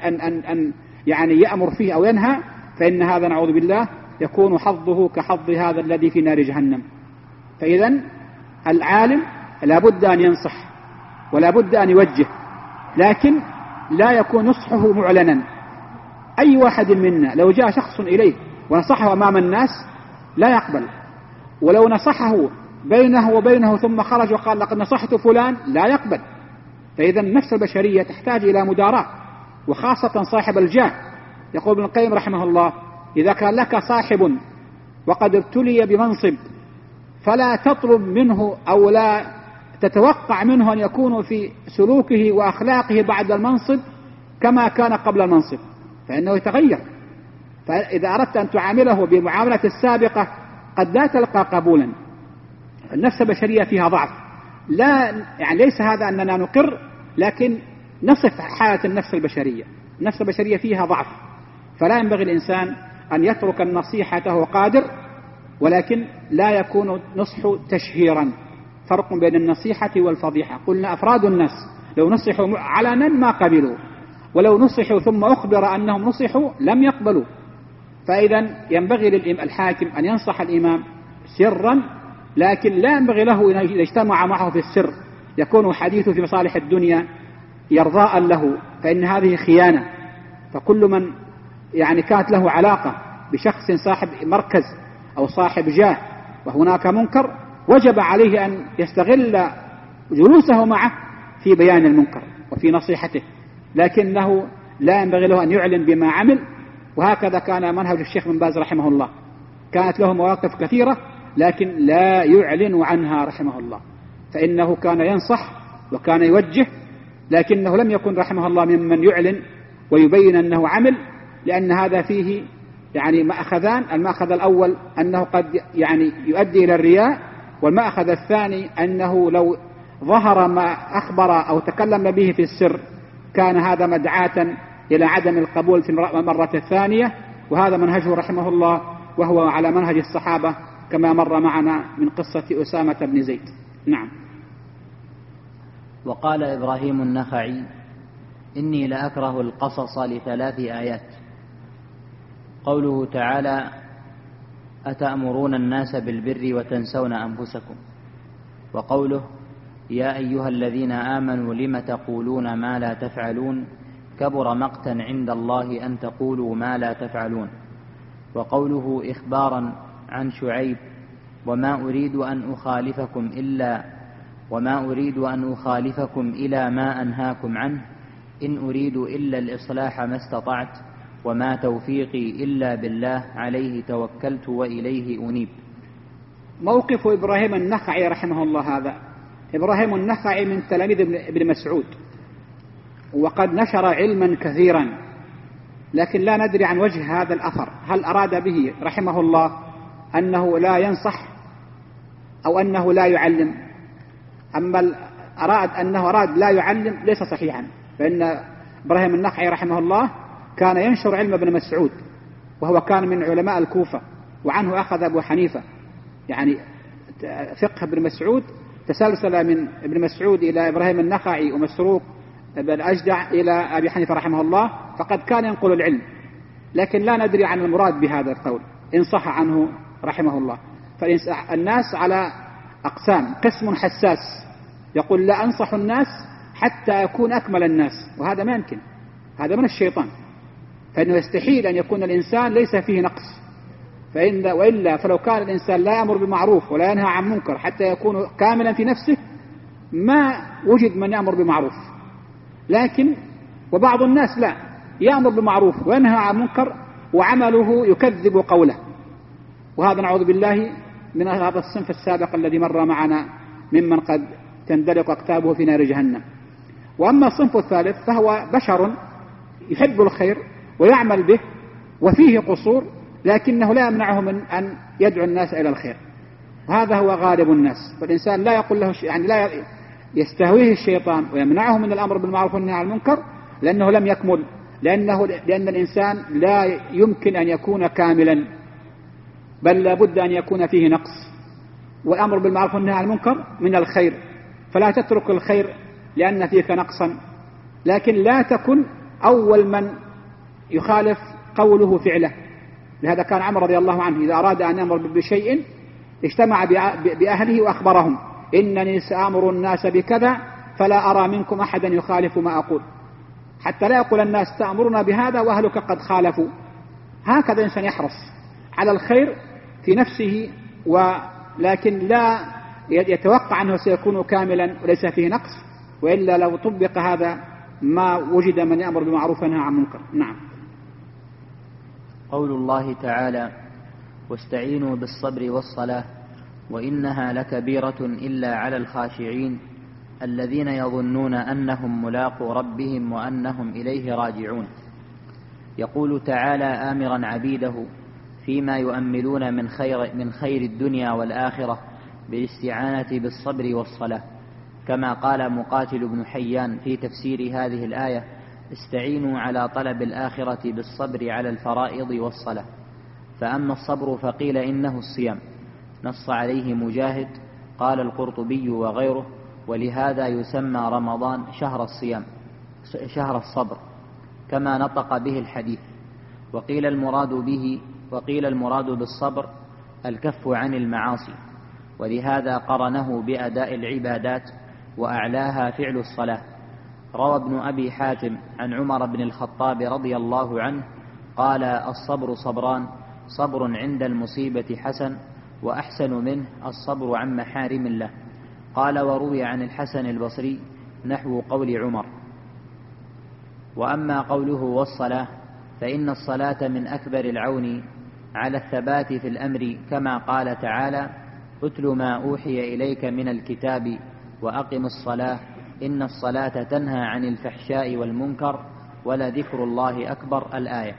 أن يعني يأمر فيه أو ينهى، فإن هذا نعوذ بالله يكون حظه كحظ هذا الذي في نار جهنم. فإذا العالم لا بد أن ينصح ولا بد أن يوجه، لكن لا يكون نصحه معلنا. أي واحد منا لو جاء شخص إليه ونصحه أمام الناس لا يقبل، ولو نصحه بينه وبينه ثم خرج وقال: لقد نصحت فلان، لا يقبل. فإذا النفس البشرية تحتاج إلى مداراة، وخاصة صاحب الجاه. يقول ابن القيم رحمه الله: إذا كان لك صاحب وقد ابتلي بمنصب فلا تطلب منه أو لا تتوقع منه أن يكون في سلوكه وأخلاقه بعد المنصب كما كان قبل المنصب، فإنه يتغير. فإذا أردت أن تعامله بمعاملة السابقة قد لا تلقى قبولا. النفس البشرية فيها ضعف، لا يعني ليس هذا أننا نقر، لكن نصف حالة النفس البشرية. النفس البشرية فيها ضعف، فلا ينبغي الإنسان أن يترك النصيحة وهو قادر، ولكن لا يكون نصح تشهيرا. فرق بين النصيحة والفضيحة. قلنا أفراد الناس لو نصحوا علنا ما قبلوا، ولو نصحوا ثم أخبر أنهم نصحوا لم يقبلوا. فإذا ينبغي للحاكم أن ينصح الإمام سرا، لكن لا ينبغي له إذا اجتمع معه في السر يكون حديثه في مصالح الدنيا يرضاء له، فإن هذه خيانة. فكل من يعني كانت له علاقة بشخص صاحب مركز أو صاحب جاه وهناك منكر، وجب عليه أن يستغل جلوسه معه في بيان المنكر وفي نصيحته، لكنه لا ينبغي له أن يعلن بما عمل. وهكذا كان منهج الشيخ بن باز رحمه الله، كانت له مواقف كثيرة لكن لا يعلن عنها رحمه الله، فإنه كان ينصح وكان يوجه، لكنه لم يكن رحمه الله ممن يعلن ويبين أنه عمل، لأن هذا فيه يعني مأخذان. المأخذ الأول أنه قد يعني يؤدي إلى الرياء، والمأخذ الثاني أنه لو ظهر ما أخبر أو تكلم به في السر كان هذا مدعاة إلى عدم القبول في المرة الثانية. وهذا منهجه رحمه الله، وهو على منهج الصحابة كما مر معنا من قصة أسامة بن زيد. نعم. وقال إبراهيم النخعي: إني لأكره القصص ل3 آيات. قوله تعالى: أتأمرون الناس بالبر وتنسون أنفسكم. وقوله: يا أيها الذين آمنوا لم تقولون ما لا تفعلون كبر مقتا عند الله أن تقولوا ما لا تفعلون. وقوله إخبارا عن شعيب: وما أريد أن أخالفكم إلى ما أنهاكم عنه إن أريد إلا الإصلاح ما استطعت وما توفيقي إلا بالله عليه توكلت وإليه أنيب. موقف إبراهيم النخعي رحمه الله هذا. إبراهيم النخعي من تلاميذ ابن مسعود، وقد نشر علما كثيرا، لكن لا ندري عن وجه هذا الأثر، هل أراد به رحمه الله أنه لا ينصح أو أنه لا يعلم؟ أما أنه أراد لا يعلم ليس صحيحا، فإن إبراهيم النخعي رحمه الله كان ينشر علم ابن مسعود، وهو كان من علماء الكوفة، وعنه أخذ أبو حنيفة، يعني فقه ابن مسعود تسلسل من ابن مسعود إلى إبراهيم النخعي ومسروق بن أجدع إلى أبي حنيفة رحمه الله، فقد كان ينقل العلم، لكن لا ندري عن المراد بهذا القول إن صح عنه رحمه الله. فالناس على أقسام: قسم حساس يقول لا أنصح الناس حتى يكون أكمل الناس، وهذا ما يمكن، هذا من الشيطان، فإنه يستحيل أن يكون الإنسان ليس فيه نقص، وإلا فلو كان الإنسان لا يأمر بمعروف ولا ينهى عن منكر حتى يكون كاملا في نفسه ما وجد من يأمر بمعروف. لكن وبعض الناس لا يأمر بمعروف وينهى عن منكر وعمله يكذب قوله، وهذا نعوذ بالله من هذا الصنف السابق الذي مر معنا ممن قد تندلق أكتابه في نار جهنم. وأما الصنف الثالث فهو بشر يحب الخير ويعمل به وفيه قصور، لكنه لا يمنعه من أن يدعو الناس إلى الخير، هذا هو غالب الناس. فالإنسان لا يقول له يعني لا يستهويه الشيطان ويمنعه من الأمر بالمعروف والنهي عن المنكر، لأنه لم يكمل، لأن الإنسان لا يمكن أن يكون كاملا، بل لابد أن يكون فيه نقص، والأمر بالمعروف والنهي عن المنكر من الخير، فلا تترك الخير لأن فيك نقصا، لكن لا تكن أول من يخالف قوله فعله. لهذا كان عمر رضي الله عنه إذا أراد أن يأمر بشيء اجتمع بأهله وأخبرهم: إنني سأمر الناس بكذا فلا أرى منكم أحدا يخالف ما أقول، حتى لا يقول الناس تأمرنا بهذا وأهلك قد خالفوا. هكذا الإنسان يحرص على الخير في نفسه، ولكن لا يتوقع أنه سيكون كاملا وليس فيه نقص، وإلا لو طبق هذا ما وجد من يأمر بمعروف وينهى عن منكر. نعم. قول الله تعالى: واستعينوا بالصبر والصلاة وإنها لكبيرة إلا على الخاشعين الذين يظنون أنهم ملاقو ربهم وأنهم إليه راجعون. يقول تعالى آمرا عبيده فيما يؤملون من خير الدنيا والآخرة بالاستعانة بالصبر والصلاة، كما قال مقاتل بن حيان في تفسير هذه الآية: استعينوا على طلب الآخرة بالصبر على الفرائض والصلاة. فأما الصبر فقيل إنه الصيام، نص عليه مجاهد، قال القرطبي وغيره، ولهذا يسمى رمضان شهر الصيام، شهر الصبر، كما نطق به الحديث. وقيل المراد بالصبر الكف عن المعاصي، ولهذا قرنه بأداء العبادات وأعلاها فعل الصلاة. روى ابن أبي حاتم عن عمر بن الخطاب رضي الله عنه قال: الصبر صبران، صبر عند المصيبة حسن، وأحسن منه الصبر عن محارم الله. قال: وروي عن الحسن البصري نحو قول عمر. وأما قوله والصلاة فإن الصلاة من أكبر العون على الثبات في الأمر، كما قال تعالى: اتل ما أوحي إليك من الكتاب وأقم الصلاة إن الصلاة تنهى عن الفحشاء والمنكر ولذكر الله أكبر، الآية.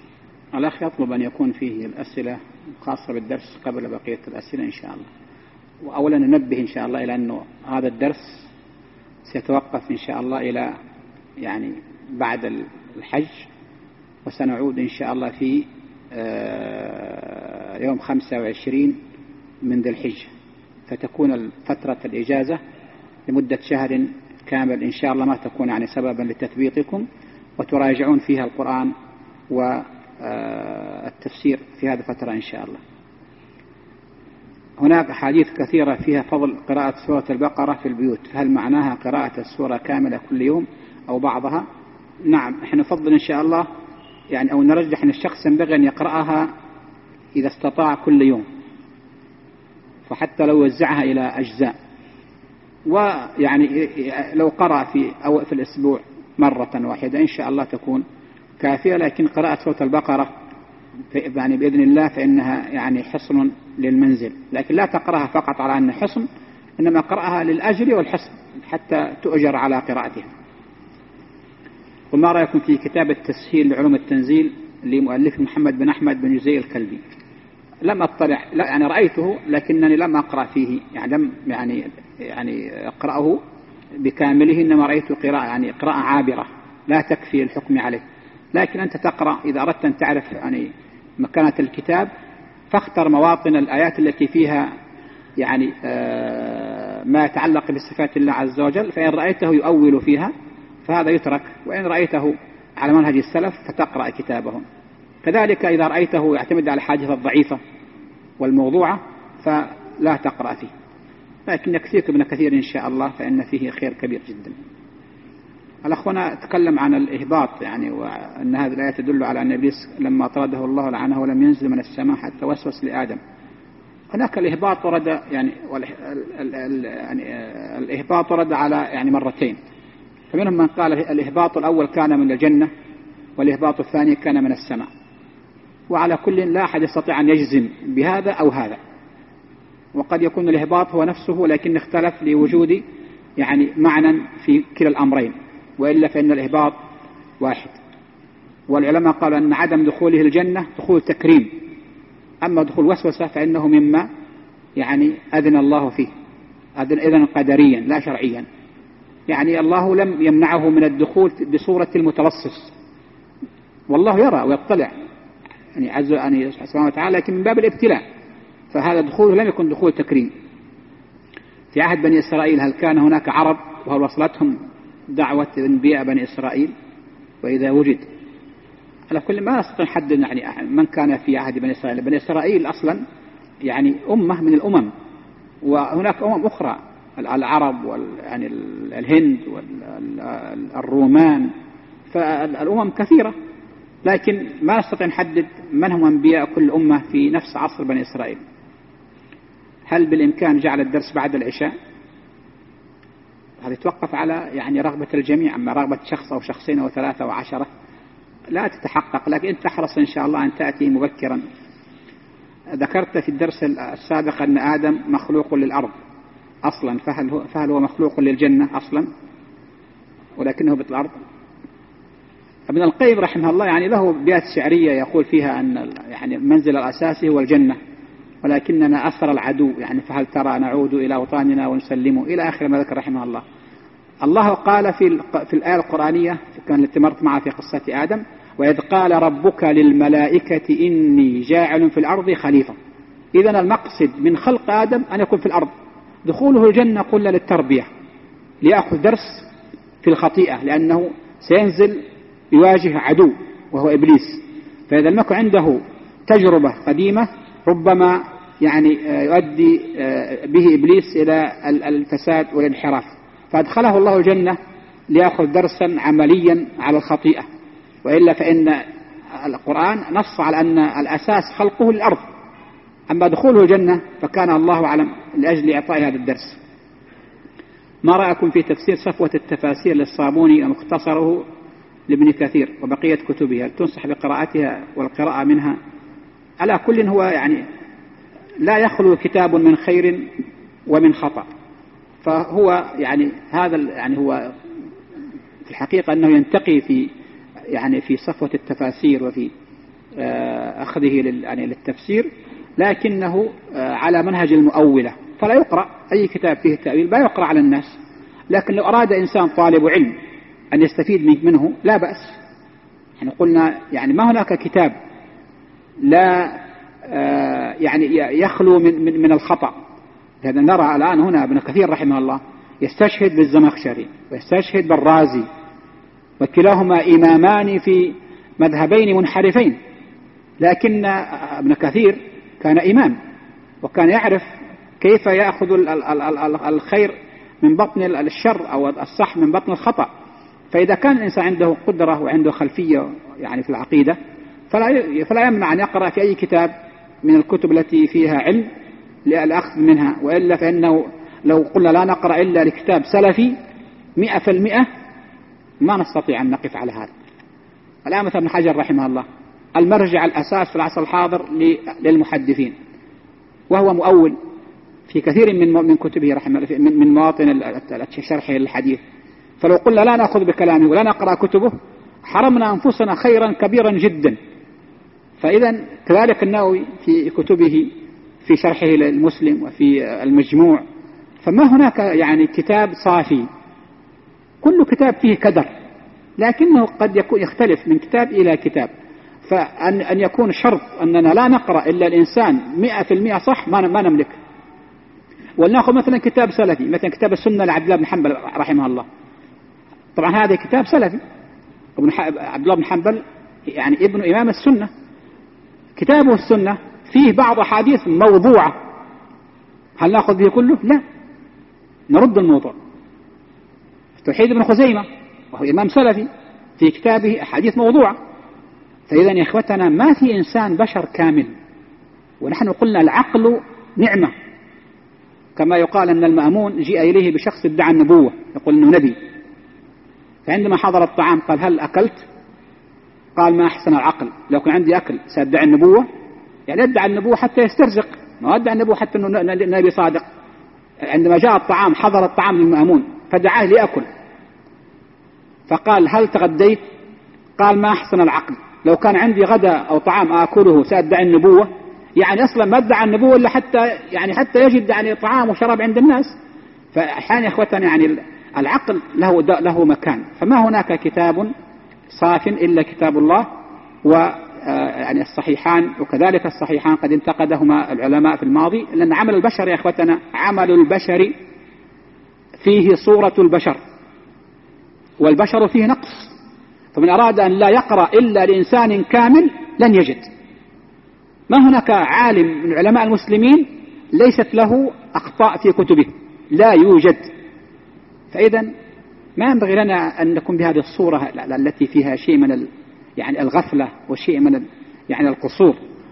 الأخ يطلب أن يكون فيه الأسئلة خاصة بالدرس قبل بقية الأسئلة إن شاء الله. وأولا ننبه إن شاء الله إلى أنه هذا الدرس سيتوقف إن شاء الله إلى يعني بعد الحج، وسنعود إن شاء الله في يوم 25 من ذي الحجة، فتكون فترة الإجازة لمدة شهر كامل إن شاء الله، ما تكون يعني سببا لتثبيطكم، وتراجعون فيها القرآن والتفسير في هذه الفترة إن شاء الله. هناك أحاديث كثيرة فيها فضل قراءة سورة البقرة في البيوت، هل معناها قراءة السورة كاملة كل يوم أو بعضها؟ نعم، نحن نفضل إن شاء الله يعني أو نرجح أن الشخص ينبغي أن يقرأها إذا استطاع كل يوم، فحتى لو وزعها إلى أجزاء، ويعني لو قرأ في الأسبوع مرة واحدة إن شاء الله تكون كافية. لكن قراءة سورة البقرة يعني بإذن الله فإنها يعني حصن للمنزل، لكن لا تقرأها فقط على أنها حصن، إنما قرأها للأجر والحصن حتى تؤجر على قراءتها. وما رأيكم في كتاب التسهيل لعلوم التنزيل لمؤلف محمد بن أحمد بن جزي الكلبي؟ لم أطلع، لا يعني رأيته لكنني لم أقرأ فيه، يعني لم يعني أقرأه بكامله، إنما رأيت قراءة عابرة لا تكفي الحكم عليه. لكن أنت تقرأ إذا أردت أن تعرف يعني مكانة الكتاب، فاختر مواطن الآيات التي فيها يعني ما يتعلق بصفات الله عز وجل، فإن رأيته يؤول فيها فهذا يترك، وإن رأيته على منهج السلف فتقرأ كتابهم. كذلك إذا رأيته يعتمد على الحادثة الضعيفة والموضوعة فلا تقرأ فيه، لكن يكفيك ابن كثير إن شاء الله فإن فيه خير كبير جدا. الأخونا تكلم عن الإهباط، يعني وأن هذه الآية تدل على أن إبليس لما طرده الله لعنه ولم ينزل من السماء حتى وسوس لآدم. هناك الإهباط ورد يعني الإهباط ورد على يعني مرتين، فمنهم من قال الإهباط الأول كان من الجنة والإهباط الثاني كان من السماء، وعلى كل لا أحد يستطيع أن يجزم بهذا أو هذا، وقد يكون الإهباط هو نفسه لكن اختلف لوجود يعني معنى في كلا الأمرين، وإلا فإن الإهباط واحد. والعلماء قالوا أن عدم دخوله الجنة دخول تكريم، أما دخول وسوسة فإنه مما يعني أذن الله فيه إذن قدريا لا شرعيا، يعني الله لم يمنعه من الدخول بصورة المتلصص، والله يرى ويطلع يعني عز سبحانه وتعالى، لكن من باب الابتلاء، فهذا دخوله لم يكن دخول تكريم. في عهد بني إسرائيل هل كان هناك عرب وهل وصلتهم دعوة أنبياء بني إسرائيل؟ وإذا وجد، على كل ما نستطيع نحدد يعني من كان في عهد بني إسرائيل. بني إسرائيل أصلا يعني أمة من الأمم، وهناك أمم أخرى العرب يعني الهند والرومان، فالأمم كثيرة، لكن ما نستطيع نحدد من هم أنبياء كل أمة في نفس عصر بني إسرائيل. هل بالإمكان جعل الدرس بعد العشاء؟ هذا يتوقف على يعني رغبة الجميع، أما رغبة شخص أو شخصين أو 3 أو 10 لا تتحقق، لكن أنت تحرص إن شاء الله أن تأتي مبكرا. ذكرت في الدرس السابق أن آدم مخلوق للأرض أصلا، فهل هو مخلوق للجنة أصلا ولكنه بالأرض؟ ابن القيم رحمه الله يعني له بيات شعرية يقول فيها أن يعني المنزل الأساسي هو الجنة، ولكننا أسر العدو، يعني فهل ترى نعود إلى أوطاننا ونسلم، إلى آخر ما ذكر رحمه الله. الله قال في الآية القرآنية كان التي مرت معها في قصة آدم: وإذ قال ربك للملائكة إني جاعل في الأرض خليفة. إذن المقصد من خلق آدم أن يكون في الأرض. دخوله الجنة قلنا للتربية، ليأخذ درس في الخطيئة، لأنه سينزل يواجه عدو وهو إبليس، فإذا لم يكن عنده تجربة قديمة ربما يعني يؤدي به إبليس إلى الفساد والانحراف، فأدخله الله الجنة ليأخذ درسا عمليا على الخطيئة. وإلا فإن القرآن نص على أن الأساس خلقه للأرض، أما دخوله الجنة فكان الله أعلم لأجل إعطاء هذا الدرس. ما رأيكم في تفسير صفوة التفاسير للصابوني ومختصره لابن كثير وبقية كتبها؟ هل تنصح بقراءتها والقراءة منها؟ على كل هو يعني لا يخلو كتاب من خير ومن خطأ، فهو يعني هذا يعني هو في الحقيقة أنه ينتقي في صفوة التفاسير وفي أخذه للتفسير، لكنه على منهج المؤولة، فلا يقرأ أي كتاب فيه تأويل، لا يقرأ على الناس. لكن لو أراد إنسان طالب علم أن يستفيد منه لا بأس. يعني قلنا يعني ما هناك كتاب لا يعني يخلو من الخطأ. لأن نرى الآن هنا ابن كثير رحمه الله يستشهد بالزمخشري ويستشهد بالرازي، وكلاهما إمامان في مذهبين منحرفين، لكن ابن كثير كان إمام وكان يعرف كيف يأخذ الخير من بطن الشر أو الصح من بطن الخطأ. فإذا كان الإنسان عنده قدرة وعنده خلفية يعني في العقيدة فلا يمنع أن يقرأ في أي كتاب من الكتب التي فيها علم للأخذ منها. وإلا فإنه لو قلنا لا نقرأ إلا لكتاب سلفي 100% ما نستطيع أن نقف على هذا. الآن مثلا ابن حجر رحمه الله المرجع الأساس في العصر الحاضر للمحدثين، وهو مؤول في كثير من كتبه رحمه الله من مواطن شرحه للحديث. فلو قلنا لا نأخذ بكلامه ولا نقرأ كتبه حرمنا أنفسنا خيرا كبيرا جدا. فإذا كذلك النووي في كتبه في شرحه للمسلم وفي المجموع، فما هناك يعني كتاب صافي، كل كتاب فيه كدر، لكنه قد يكون يختلف من كتاب إلى كتاب. فأن يكون شرط أننا لا نقرأ إلا الإنسان 100% صح ما نملك. ولنأخذ مثلا كتاب سلفي مثلا كتاب السنة لعبد الله بن حنبل رحمه الله، طبعا هذا كتاب سلفي. عبد الله بن حنبل يعني ابن إمام السنة، كتابه السنة فيه بعض أحاديث موضوعة، هل نأخذ به كله؟ لا، نرد الموضوع. توحيد ابن خزيمة وهو إمام سلفي في كتابه أحاديث موضوعة. فإذا يا إخوتنا ما في إنسان بشر كامل، ونحن قلنا العقل نعمة، كما يقال أن المأمون جاء إليه بشخص ادعى النبوة يقول أنه نبي، فعندما حضر الطعام قال هل أكلت؟ قال ما أحسن العقل، لو كان عندي أكل سأدعي النبوة، يعني أدعى النبوة حتى يسترزق، ما أدعى النبوة حتى أنه نبي صادق. عندما جاء الطعام حضر الطعام للمأمون فدعاه لأكل، فقال هل تغديت؟ قال ما أحسن العقل، لو كان عندي غدا أو طعام آكله سأدعي النبوة، يعني أصلا ما ادعى النبوة إلا حتى يجد يعني طعام وشراب عند الناس. فأحيانا يا إخوتنا يعني العقل له مكان. فما هناك كتاب صاف إلا كتاب الله يعني الصحيحان، وكذلك الصحيحان قد انتقدهما العلماء في الماضي، لأن عمل البشر يا إخوتنا عمل البشر فيه صورة البشر، والبشر فيه نقص، فمن أراد أن لا يقرأ إلا لإنسان كامل لن يجد. ما هناك عالم من علماء المسلمين ليست له أخطاء في كتبه، لا يوجد. فإذا ما ينبغي لنا أن نكون بهذه الصورة التي فيها شيء من يعني الغفلة وشيء من يعني القصور.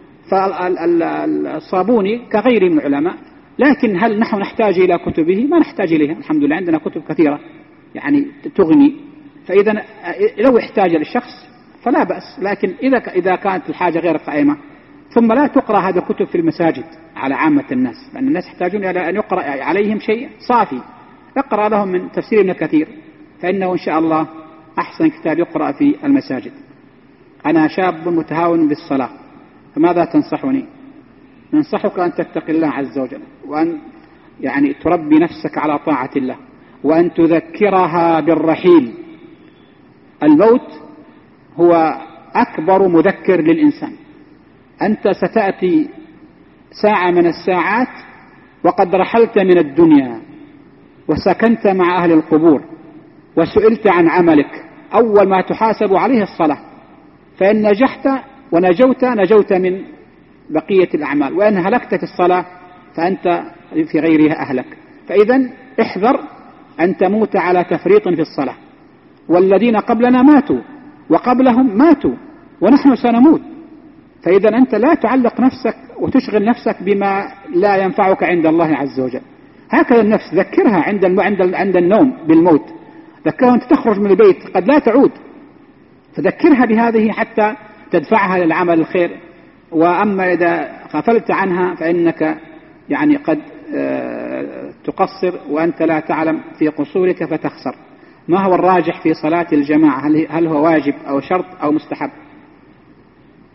فالصابوني كغيره من العلماء، لكن هل نحن نحتاج إلى كتبه؟ ما نحتاج إليها، الحمد لله عندنا كتب كثيرة يعني تغني. فإذا لو احتاج للشخص فلا بأس، لكن إذا كانت الحاجة غير قائمة، ثم لا تقرأ هذه الكتب في المساجد على عامة الناس، لأن الناس يحتاجون إلى أن يقرأ عليهم شيء صافي. اقرأ لهم من تفسير ابن كثير، فإنه إن شاء الله أحسن كتاب يقرأ في المساجد. أنا شاب متهاون بالصلاة، فماذا تنصحني؟ ننصحك أن تتقي الله عز وجل، وأن يعني تربي نفسك على طاعة الله، وأن تذكرها بالرحيل. الموت هو أكبر مذكر للإنسان. أنت ستأتي ساعة من الساعات وقد رحلت من الدنيا وسكنت مع أهل القبور وسئلت عن عملك، أول ما تحاسب عليه الصلاة، فإن نجحت نجوت من بقية الأعمال، وإن هلكت في الصلاة فأنت في غيرها أهلك. فإذا احذر أن تموت على تفريط في الصلاة، والذين قبلنا ماتوا وقبلهم ماتوا ونحن سنموت. فإذا أنت لا تعلق نفسك وتشغل نفسك بما لا ينفعك عند الله عز وجل. هكذا النفس ذكرها عند النوم بالموت، ذكرها أنت تخرج من البيت قد لا تعود، فذكرها بهذه حتى تدفعها للعمل الخير. وأما إذا غفلت عنها فإنك يعني قد تقصر وأنت لا تعلم في قصورك فتخسر. ما هو الراجح في صلاة الجماعة؟ هل هو واجب أو شرط أو مستحب؟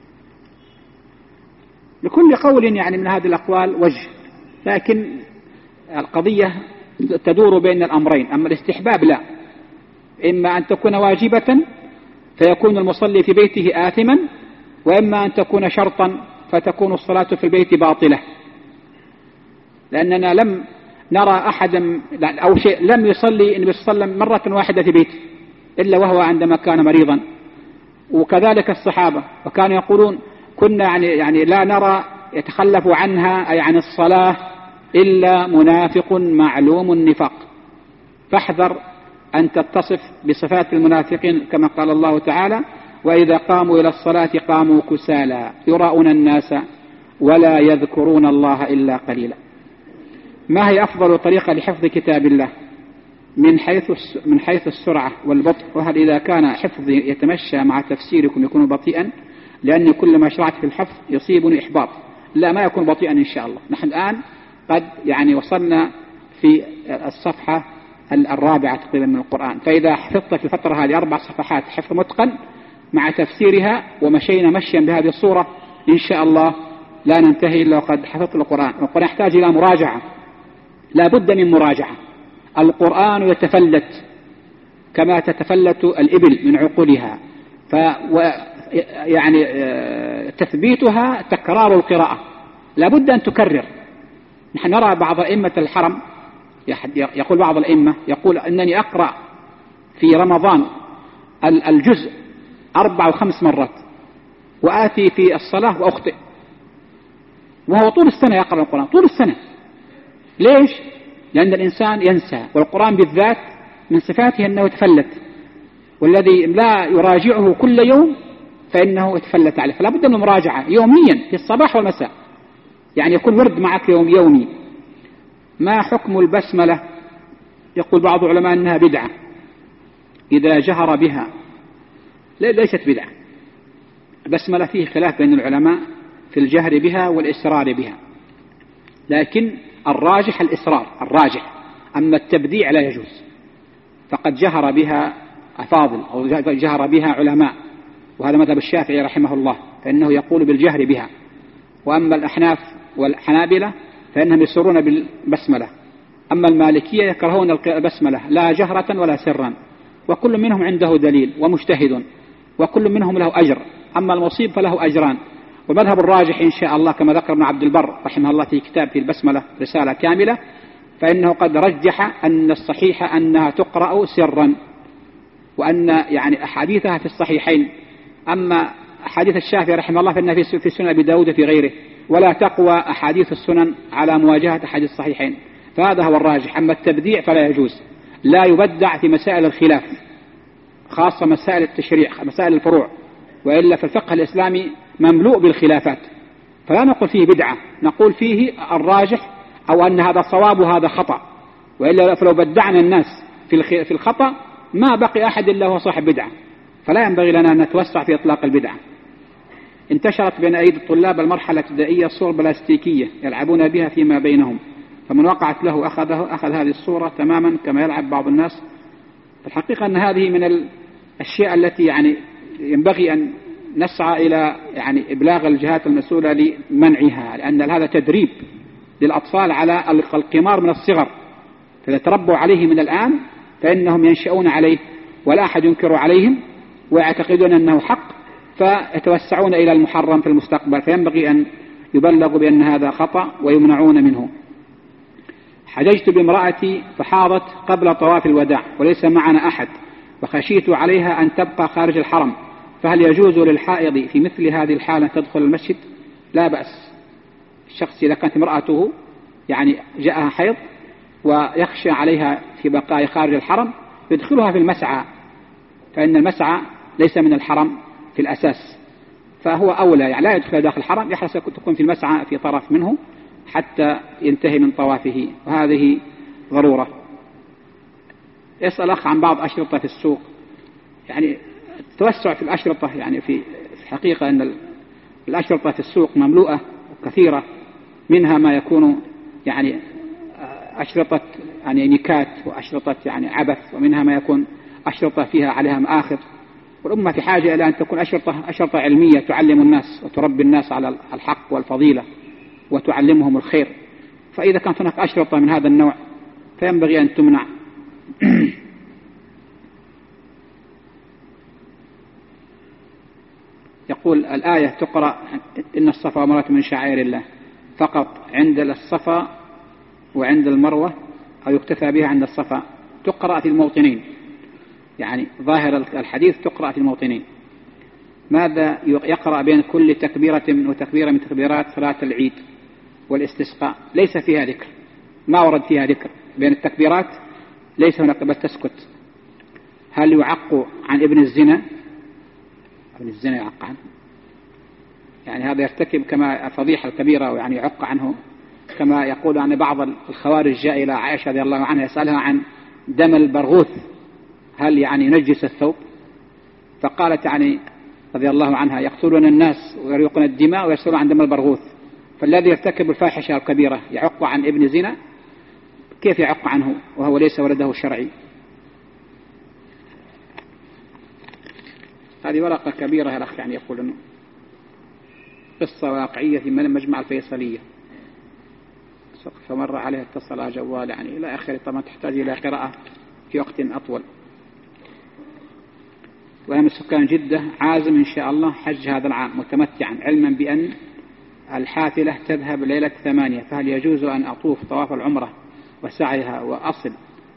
لكل قول يعني من هذه الأقوال وجه، لكن القضية تدور بين الأمرين. أما الاستحباب لا، إما أن تكون واجبة فيكون المصلي في بيته آثما، وإما أن تكون شرطا فتكون الصلاة في البيت باطلة، لأننا لم نرى أحدا أو شيء لم يصلي النبي صلى الله عليه وسلم مرة واحدة في بيته إلا وهو عندما كان مريضا، وكذلك الصحابة، وكانوا يقولون كنا يعني لا نرى يتخلف عنها أي عن الصلاة إلا منافق معلوم النفاق. فاحذر أن تتصف بصفات المنافقين كما قال الله تعالى: وإذا قاموا إلى الصلاة قاموا كسالى يراءون الناس ولا يذكرون الله إلا قليلا. ما هي أفضل طريقة لحفظ كتاب الله من حيث السرعة والبطء؟ وهل إذا كان حفظي يتمشى مع تفسيركم يكون بطيئا؟ لأني كلما شرعت في الحفظ يصيبني إحباط. لا، ما يكون بطيئا إن شاء الله. نحن الآن قد وصلنا في الصفحة 4 تقريبا من القرآن، فإذا حفظت في الفترة هذه 4 صفحات حفظ متقن مع تفسيرها ومشينا مشيا بهذه الصورة إن شاء الله لا ننتهي إلا وقد حفظت القرآن. القرآن يحتاج إلى مراجعة، لا بد من مراجعة. القرآن يتفلت كما تتفلت الإبل من عقولها، تثبيتها تكرار القراءة، لا بد أن تكرر. نحن نرى بعض أئمة الحرم يقول بعض الأئمة يقول أنني أقرأ في رمضان الجزء 4 و5 مرات وآتي في الصلاة وأخطئ، وهو طول السنة يقرأ القرآن طول السنة. ليش؟ لأن الإنسان ينسى، والقرآن بالذات من صفاته أنه يتفلت، والذي لا يراجعه كل يوم فإنه يتفلت عليه. فلا بد من مراجعة يوميا في الصباح والمساء، يكون ورد معك يومي. ما حكم البسملة؟ يقول بعض العلماء أنها بدعة إذا جهر بها. ليست بدعة. البسملة فيه خلاف بين العلماء في الجهر بها والإسرار بها، لكن الراجح الإسرار الراجح، أما التبديع لا يجوز. فقد جهر بها أفاضل أو جهر بها علماء، وهذا مذهب الشافعي رحمه الله، فإنه يقول بالجهر بها. وأما الأحناف والحنابلة فإنهم يسرون بالبسملة. أما المالكية يكرهون البسملة لا جهرة ولا سرا، وكل منهم عنده دليل ومجتهد، وكل منهم له أجر. أما المصيب فله أجران. ومذهب الراجح إن شاء الله كما ذكر ابن عبد البر رحمه الله في كتاب في البسملة رسالة كاملة، فإنه قد رجح أن الصحيح أنها تقرأ سرا، وأن أحاديثها في الصحيحين. أما أحاديث الشافعي رحمه الله فإنها في سنن أبي داود في غيره، ولا تقوى أحاديث السنن على مواجهة أحاديث الصحيحين، فهذا هو الراجح. أما التبديع فلا يجوز، لا يبدع في مسائل الخلاف، خاصة مسائل التشريع مسائل الفروع، وإلا في الفقه الإسلامي مملوء بالخلافات، فلا نقول فيه بدعة، نقول فيه الراجح أو أن هذا صواب وهذا خطأ. وإلا فلو بدعنا الناس في الخطأ ما بقي أحد إلا هو صاحب بدعة، فلا ينبغي لنا أن نتوسع في إطلاق البدعة. انتشرت بين أيدي الطلاب المرحلة الابتدائية صور بلاستيكية يلعبون بها فيما بينهم، فمن وقعت له أخذ هذه الصورة تماما كما يلعب بعض الناس. الحقيقة أن هذه من الأشياء التي ينبغي أن نسعى إلى إبلاغ الجهات المسؤولة لمنعها، لأن هذا تدريب للأطفال على القمار من الصغر، فإذا تربوا عليه من الآن فإنهم ينشأون عليه ولا أحد ينكر عليهم، ويعتقدون أنه حق، فيتوسعون إلى المحرم في المستقبل، فينبغي أن يبلغوا بأن هذا خطأ ويمنعون منه. حججت بامرأتي فحاضت قبل طواف الوداع وليس معنا أحد، وخشيت عليها أن تبقى خارج الحرم، فهل يجوز للحائض في مثل هذه الحالة تدخل المسجد؟ لا بأس. الشخص إذا كانت امرأته جاءها حيض ويخشى عليها في بقاء خارج الحرم يدخلها في المسعى، فإن المسعى ليس من الحرم في الأساس، فهو أولى لا يدخل داخل الحرم، يحرص تكون في المسعى في طرف منه حتى ينتهي من طوافه، وهذه ضرورة. يسأل أخ عن بعض أشرطة في السوق، التوسع في الأشرطة في الحقيقة أن الأشرطة في السوق مملوءة وكثيرة، منها ما يكون أشرطة نكات وأشرطة عبث، ومنها ما يكون أشرطة فيها عليها مآخذ. والأمة في حاجة إلى أن تكون أشرطة علمية تعلم الناس وتربي الناس على الحق والفضيلة وتعلمهم الخير. فإذا كانت هناك أشرطة من هذا النوع فينبغي أن تمنع. يقول الآية تقرأ إن الصفا والمروة من شعائر الله فقط عند الصفا وعند المروة، أو يكتفى بها عند الصفا؟ تقرأ في الموطنين، يعني ظاهر الحديث تقرأ في الموطنين. ماذا يقرأ بين كل تكبيرة وتكبيرة من تكبيرات صلاة العيد والاستسقاء؟ ليس فيها ذكر، ما ورد فيها ذكر بين التكبيرات، ليس هناك بل تسكت. هل يعق عن ابن الزنا؟ ابن الزنا يعق عنه، يعني هذا يرتكب كما فضيحة الكبيرة، ويعني يعق عنه، كما يقول عن بعض الخوارج جاء إلى عائشة رضي الله عنها يسألها عن دم البرغوث هل يعني ينجس الثوب، فقالت يعني رضي الله عنها يقتلون الناس ويريقون الدماء ويسألون عن دم البرغوث، فالذي يرتكب الفاحشة الكبيرة يعق عن ابن زنا، كيف يعق عنه وهو ليس ولده الشرعي؟ هذه ورقة كبيرة الأخ يعني يقول أنه قصة واقعية في مجمع الفيصلية، فمر عليها اتصل جوال يعني إلى آخره، طبعا تحتاج إلى قراءة في وقت أطول. وأنا من سكان جدة عازم إن شاء الله حج هذا العام متمتعا، علما بأن الحافلة تذهب ليلة 8، فهل يجوز أن أطوف طواف العمرة وسعيها وأصل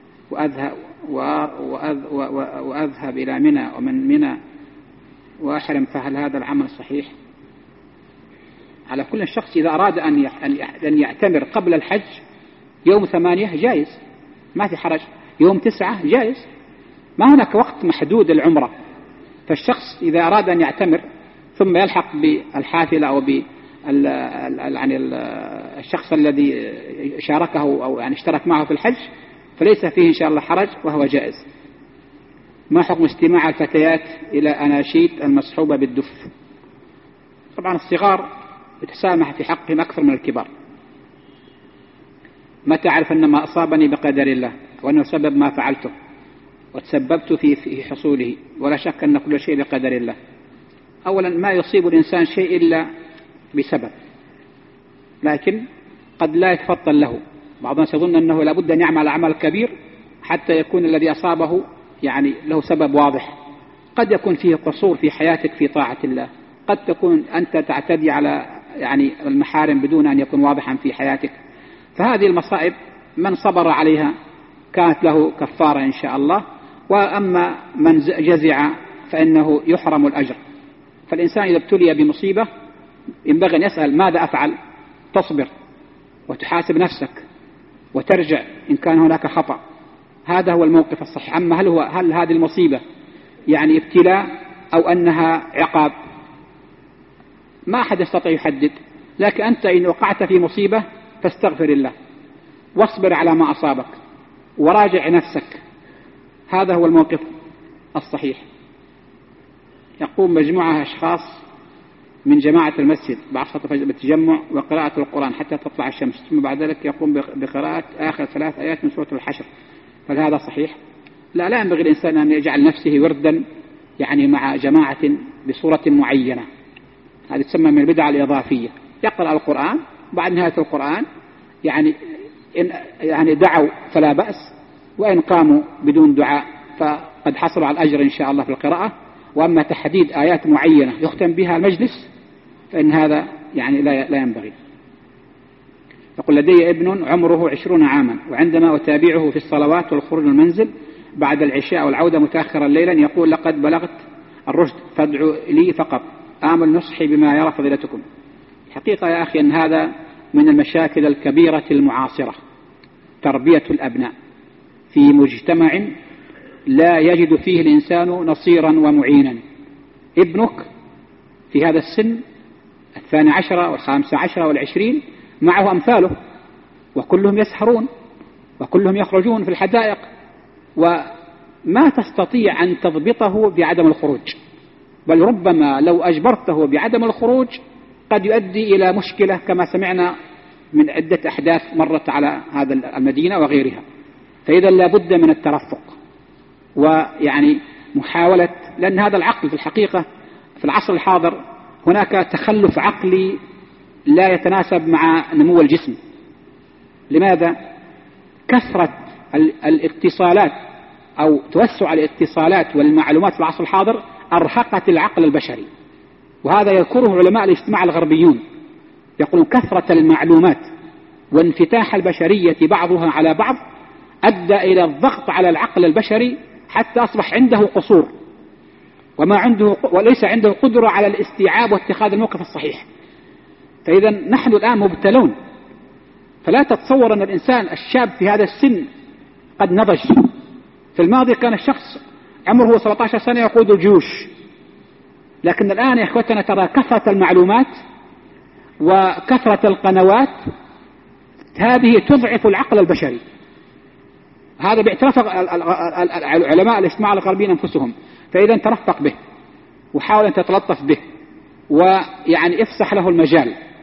وأذهب إلى منى ومن منى وأحرم؟ فهل هذا العمل صحيح؟ على كل شخص إذا أراد أن يعتمر قبل الحج يوم 8 جائز، ما في حرج، يوم 9 جائز، ما هناك وقت محدود العمرة. فالشخص إذا أراد أن يعتمر ثم يلحق بالحافلة أو يعني الشخص الذي شاركه أو يعني اشترك معه في الحج فليس فيه إن شاء الله حرج وهو جائز. ما حكم استماع الفتيات إلى أناشيد المصحوبة بالدف؟ طبعا الصغار يتسامح في حقهم أكثر من الكبار. متى أعرف أن ما أصابني بقدر الله وأنه سبب ما فعلته وتسببت في حصوله؟ ولا شك أن كل شيء بقدر الله. أولا ما يصيب الإنسان شيء إلا بسبب، لكن قد لا يتفطن له. بعض الناس يظن أنه لابد أن يعمل عمل كبير حتى يكون الذي أصابه يعني له سبب واضح. قد يكون فيه قصور في حياتك في طاعة الله، قد تكون أنت تعتدي على يعني المحارم بدون أن يكون واضحا في حياتك. فهذه المصائب من صبر عليها كانت له كفارة إن شاء الله. وأما من جزع فإنه يحرم الأجر. فالإنسان إذا ابتلي بمصيبة ينبغي أن يسأل ماذا أفعل؟ تصبر وتحاسب نفسك وترجع إن كان هناك خطأ. هذا هو الموقف الصحيح. أما هل هذه المصيبة يعني ابتلاء أو أنها عقاب؟ ما أحد يستطيع يحدد، لكن أنت إن وقعت في مصيبة فاستغفر الله واصبر على ما أصابك وراجع نفسك. هذا هو الموقف الصحيح. يقوم مجموعة أشخاص من جماعة المسجد بعد بالتجمع وقراءة القرآن حتى تطلع الشمس، ثم بعد ذلك يقوم بقراءة آخر 3 آيات من سورة الحشر، فهل هذا صحيح؟ لا ينبغي الإنسان أن يجعل نفسه وردا يعني مع جماعة بصورة معينة، هذه تسمى من البدعة الإضافية. يقرأ القرآن بعد نهاية القرآن يعني دعوا فلا بأس، وإن قاموا بدون دعاء فقد حصلوا على الأجر إن شاء الله في القراءة. وأما تحديد آيات معينة يختم بها المجلس فإن هذا يعني لا ينبغي. يقول لدي ابن عمره 20 عاما، وعندما أتابعه في الصلوات والخروج من المنزل بعد العشاء والعودة متأخرا ليلا يقول لقد بلغت الرشد فادعوا لي فقط، آمل نصحي بما يرى فضيلتكم. الحقيقة يا أخي أن هذا من المشاكل الكبيرة المعاصرة، تربية الأبناء في مجتمع لا يجد فيه الإنسان نصيرا ومعينا. ابنك في هذا السن 12 و15 و20 معه أمثاله، وكلهم يسهرون وكلهم يخرجون في الحدائق، وما تستطيع أن تضبطه بعدم الخروج، بل ربما لو أجبرته بعدم الخروج قد يؤدي إلى مشكلة كما سمعنا من عدة أحداث مرت على هذا المدينة وغيرها. فإذا لابد من الترفق ويعني محاولة، لأن هذا العقل في الحقيقة في العصر الحاضر هناك تخلف عقلي لا يتناسب مع نمو الجسم. لماذا؟ كثرة الاتصالات أو توسع الاتصالات والمعلومات في العصر الحاضر أرهقت العقل البشري، وهذا يذكره علماء الاجتماع الغربيون، يقولون كثرة المعلومات وانفتاح البشرية بعضها على بعض أدى إلى الضغط على العقل البشري حتى أصبح عنده قصور وليس عنده قدرة على الاستيعاب واتخاذ الموقف الصحيح. فإذا نحن الآن مبتلون، فلا تتصور أن الإنسان الشاب في هذا السن قد نضج. في الماضي كان الشخص عمره 17 سنة يقود الجيوش، لكن الآن يا إخوتنا ترى كثرة المعلومات وكثرة القنوات هذه تضعف العقل البشري. هذا باعتراف علماء الاجتماع الغربيين أنفسهم. فإذا ترفق به وحاول أن تتلطف به ويعني افسح له المجال.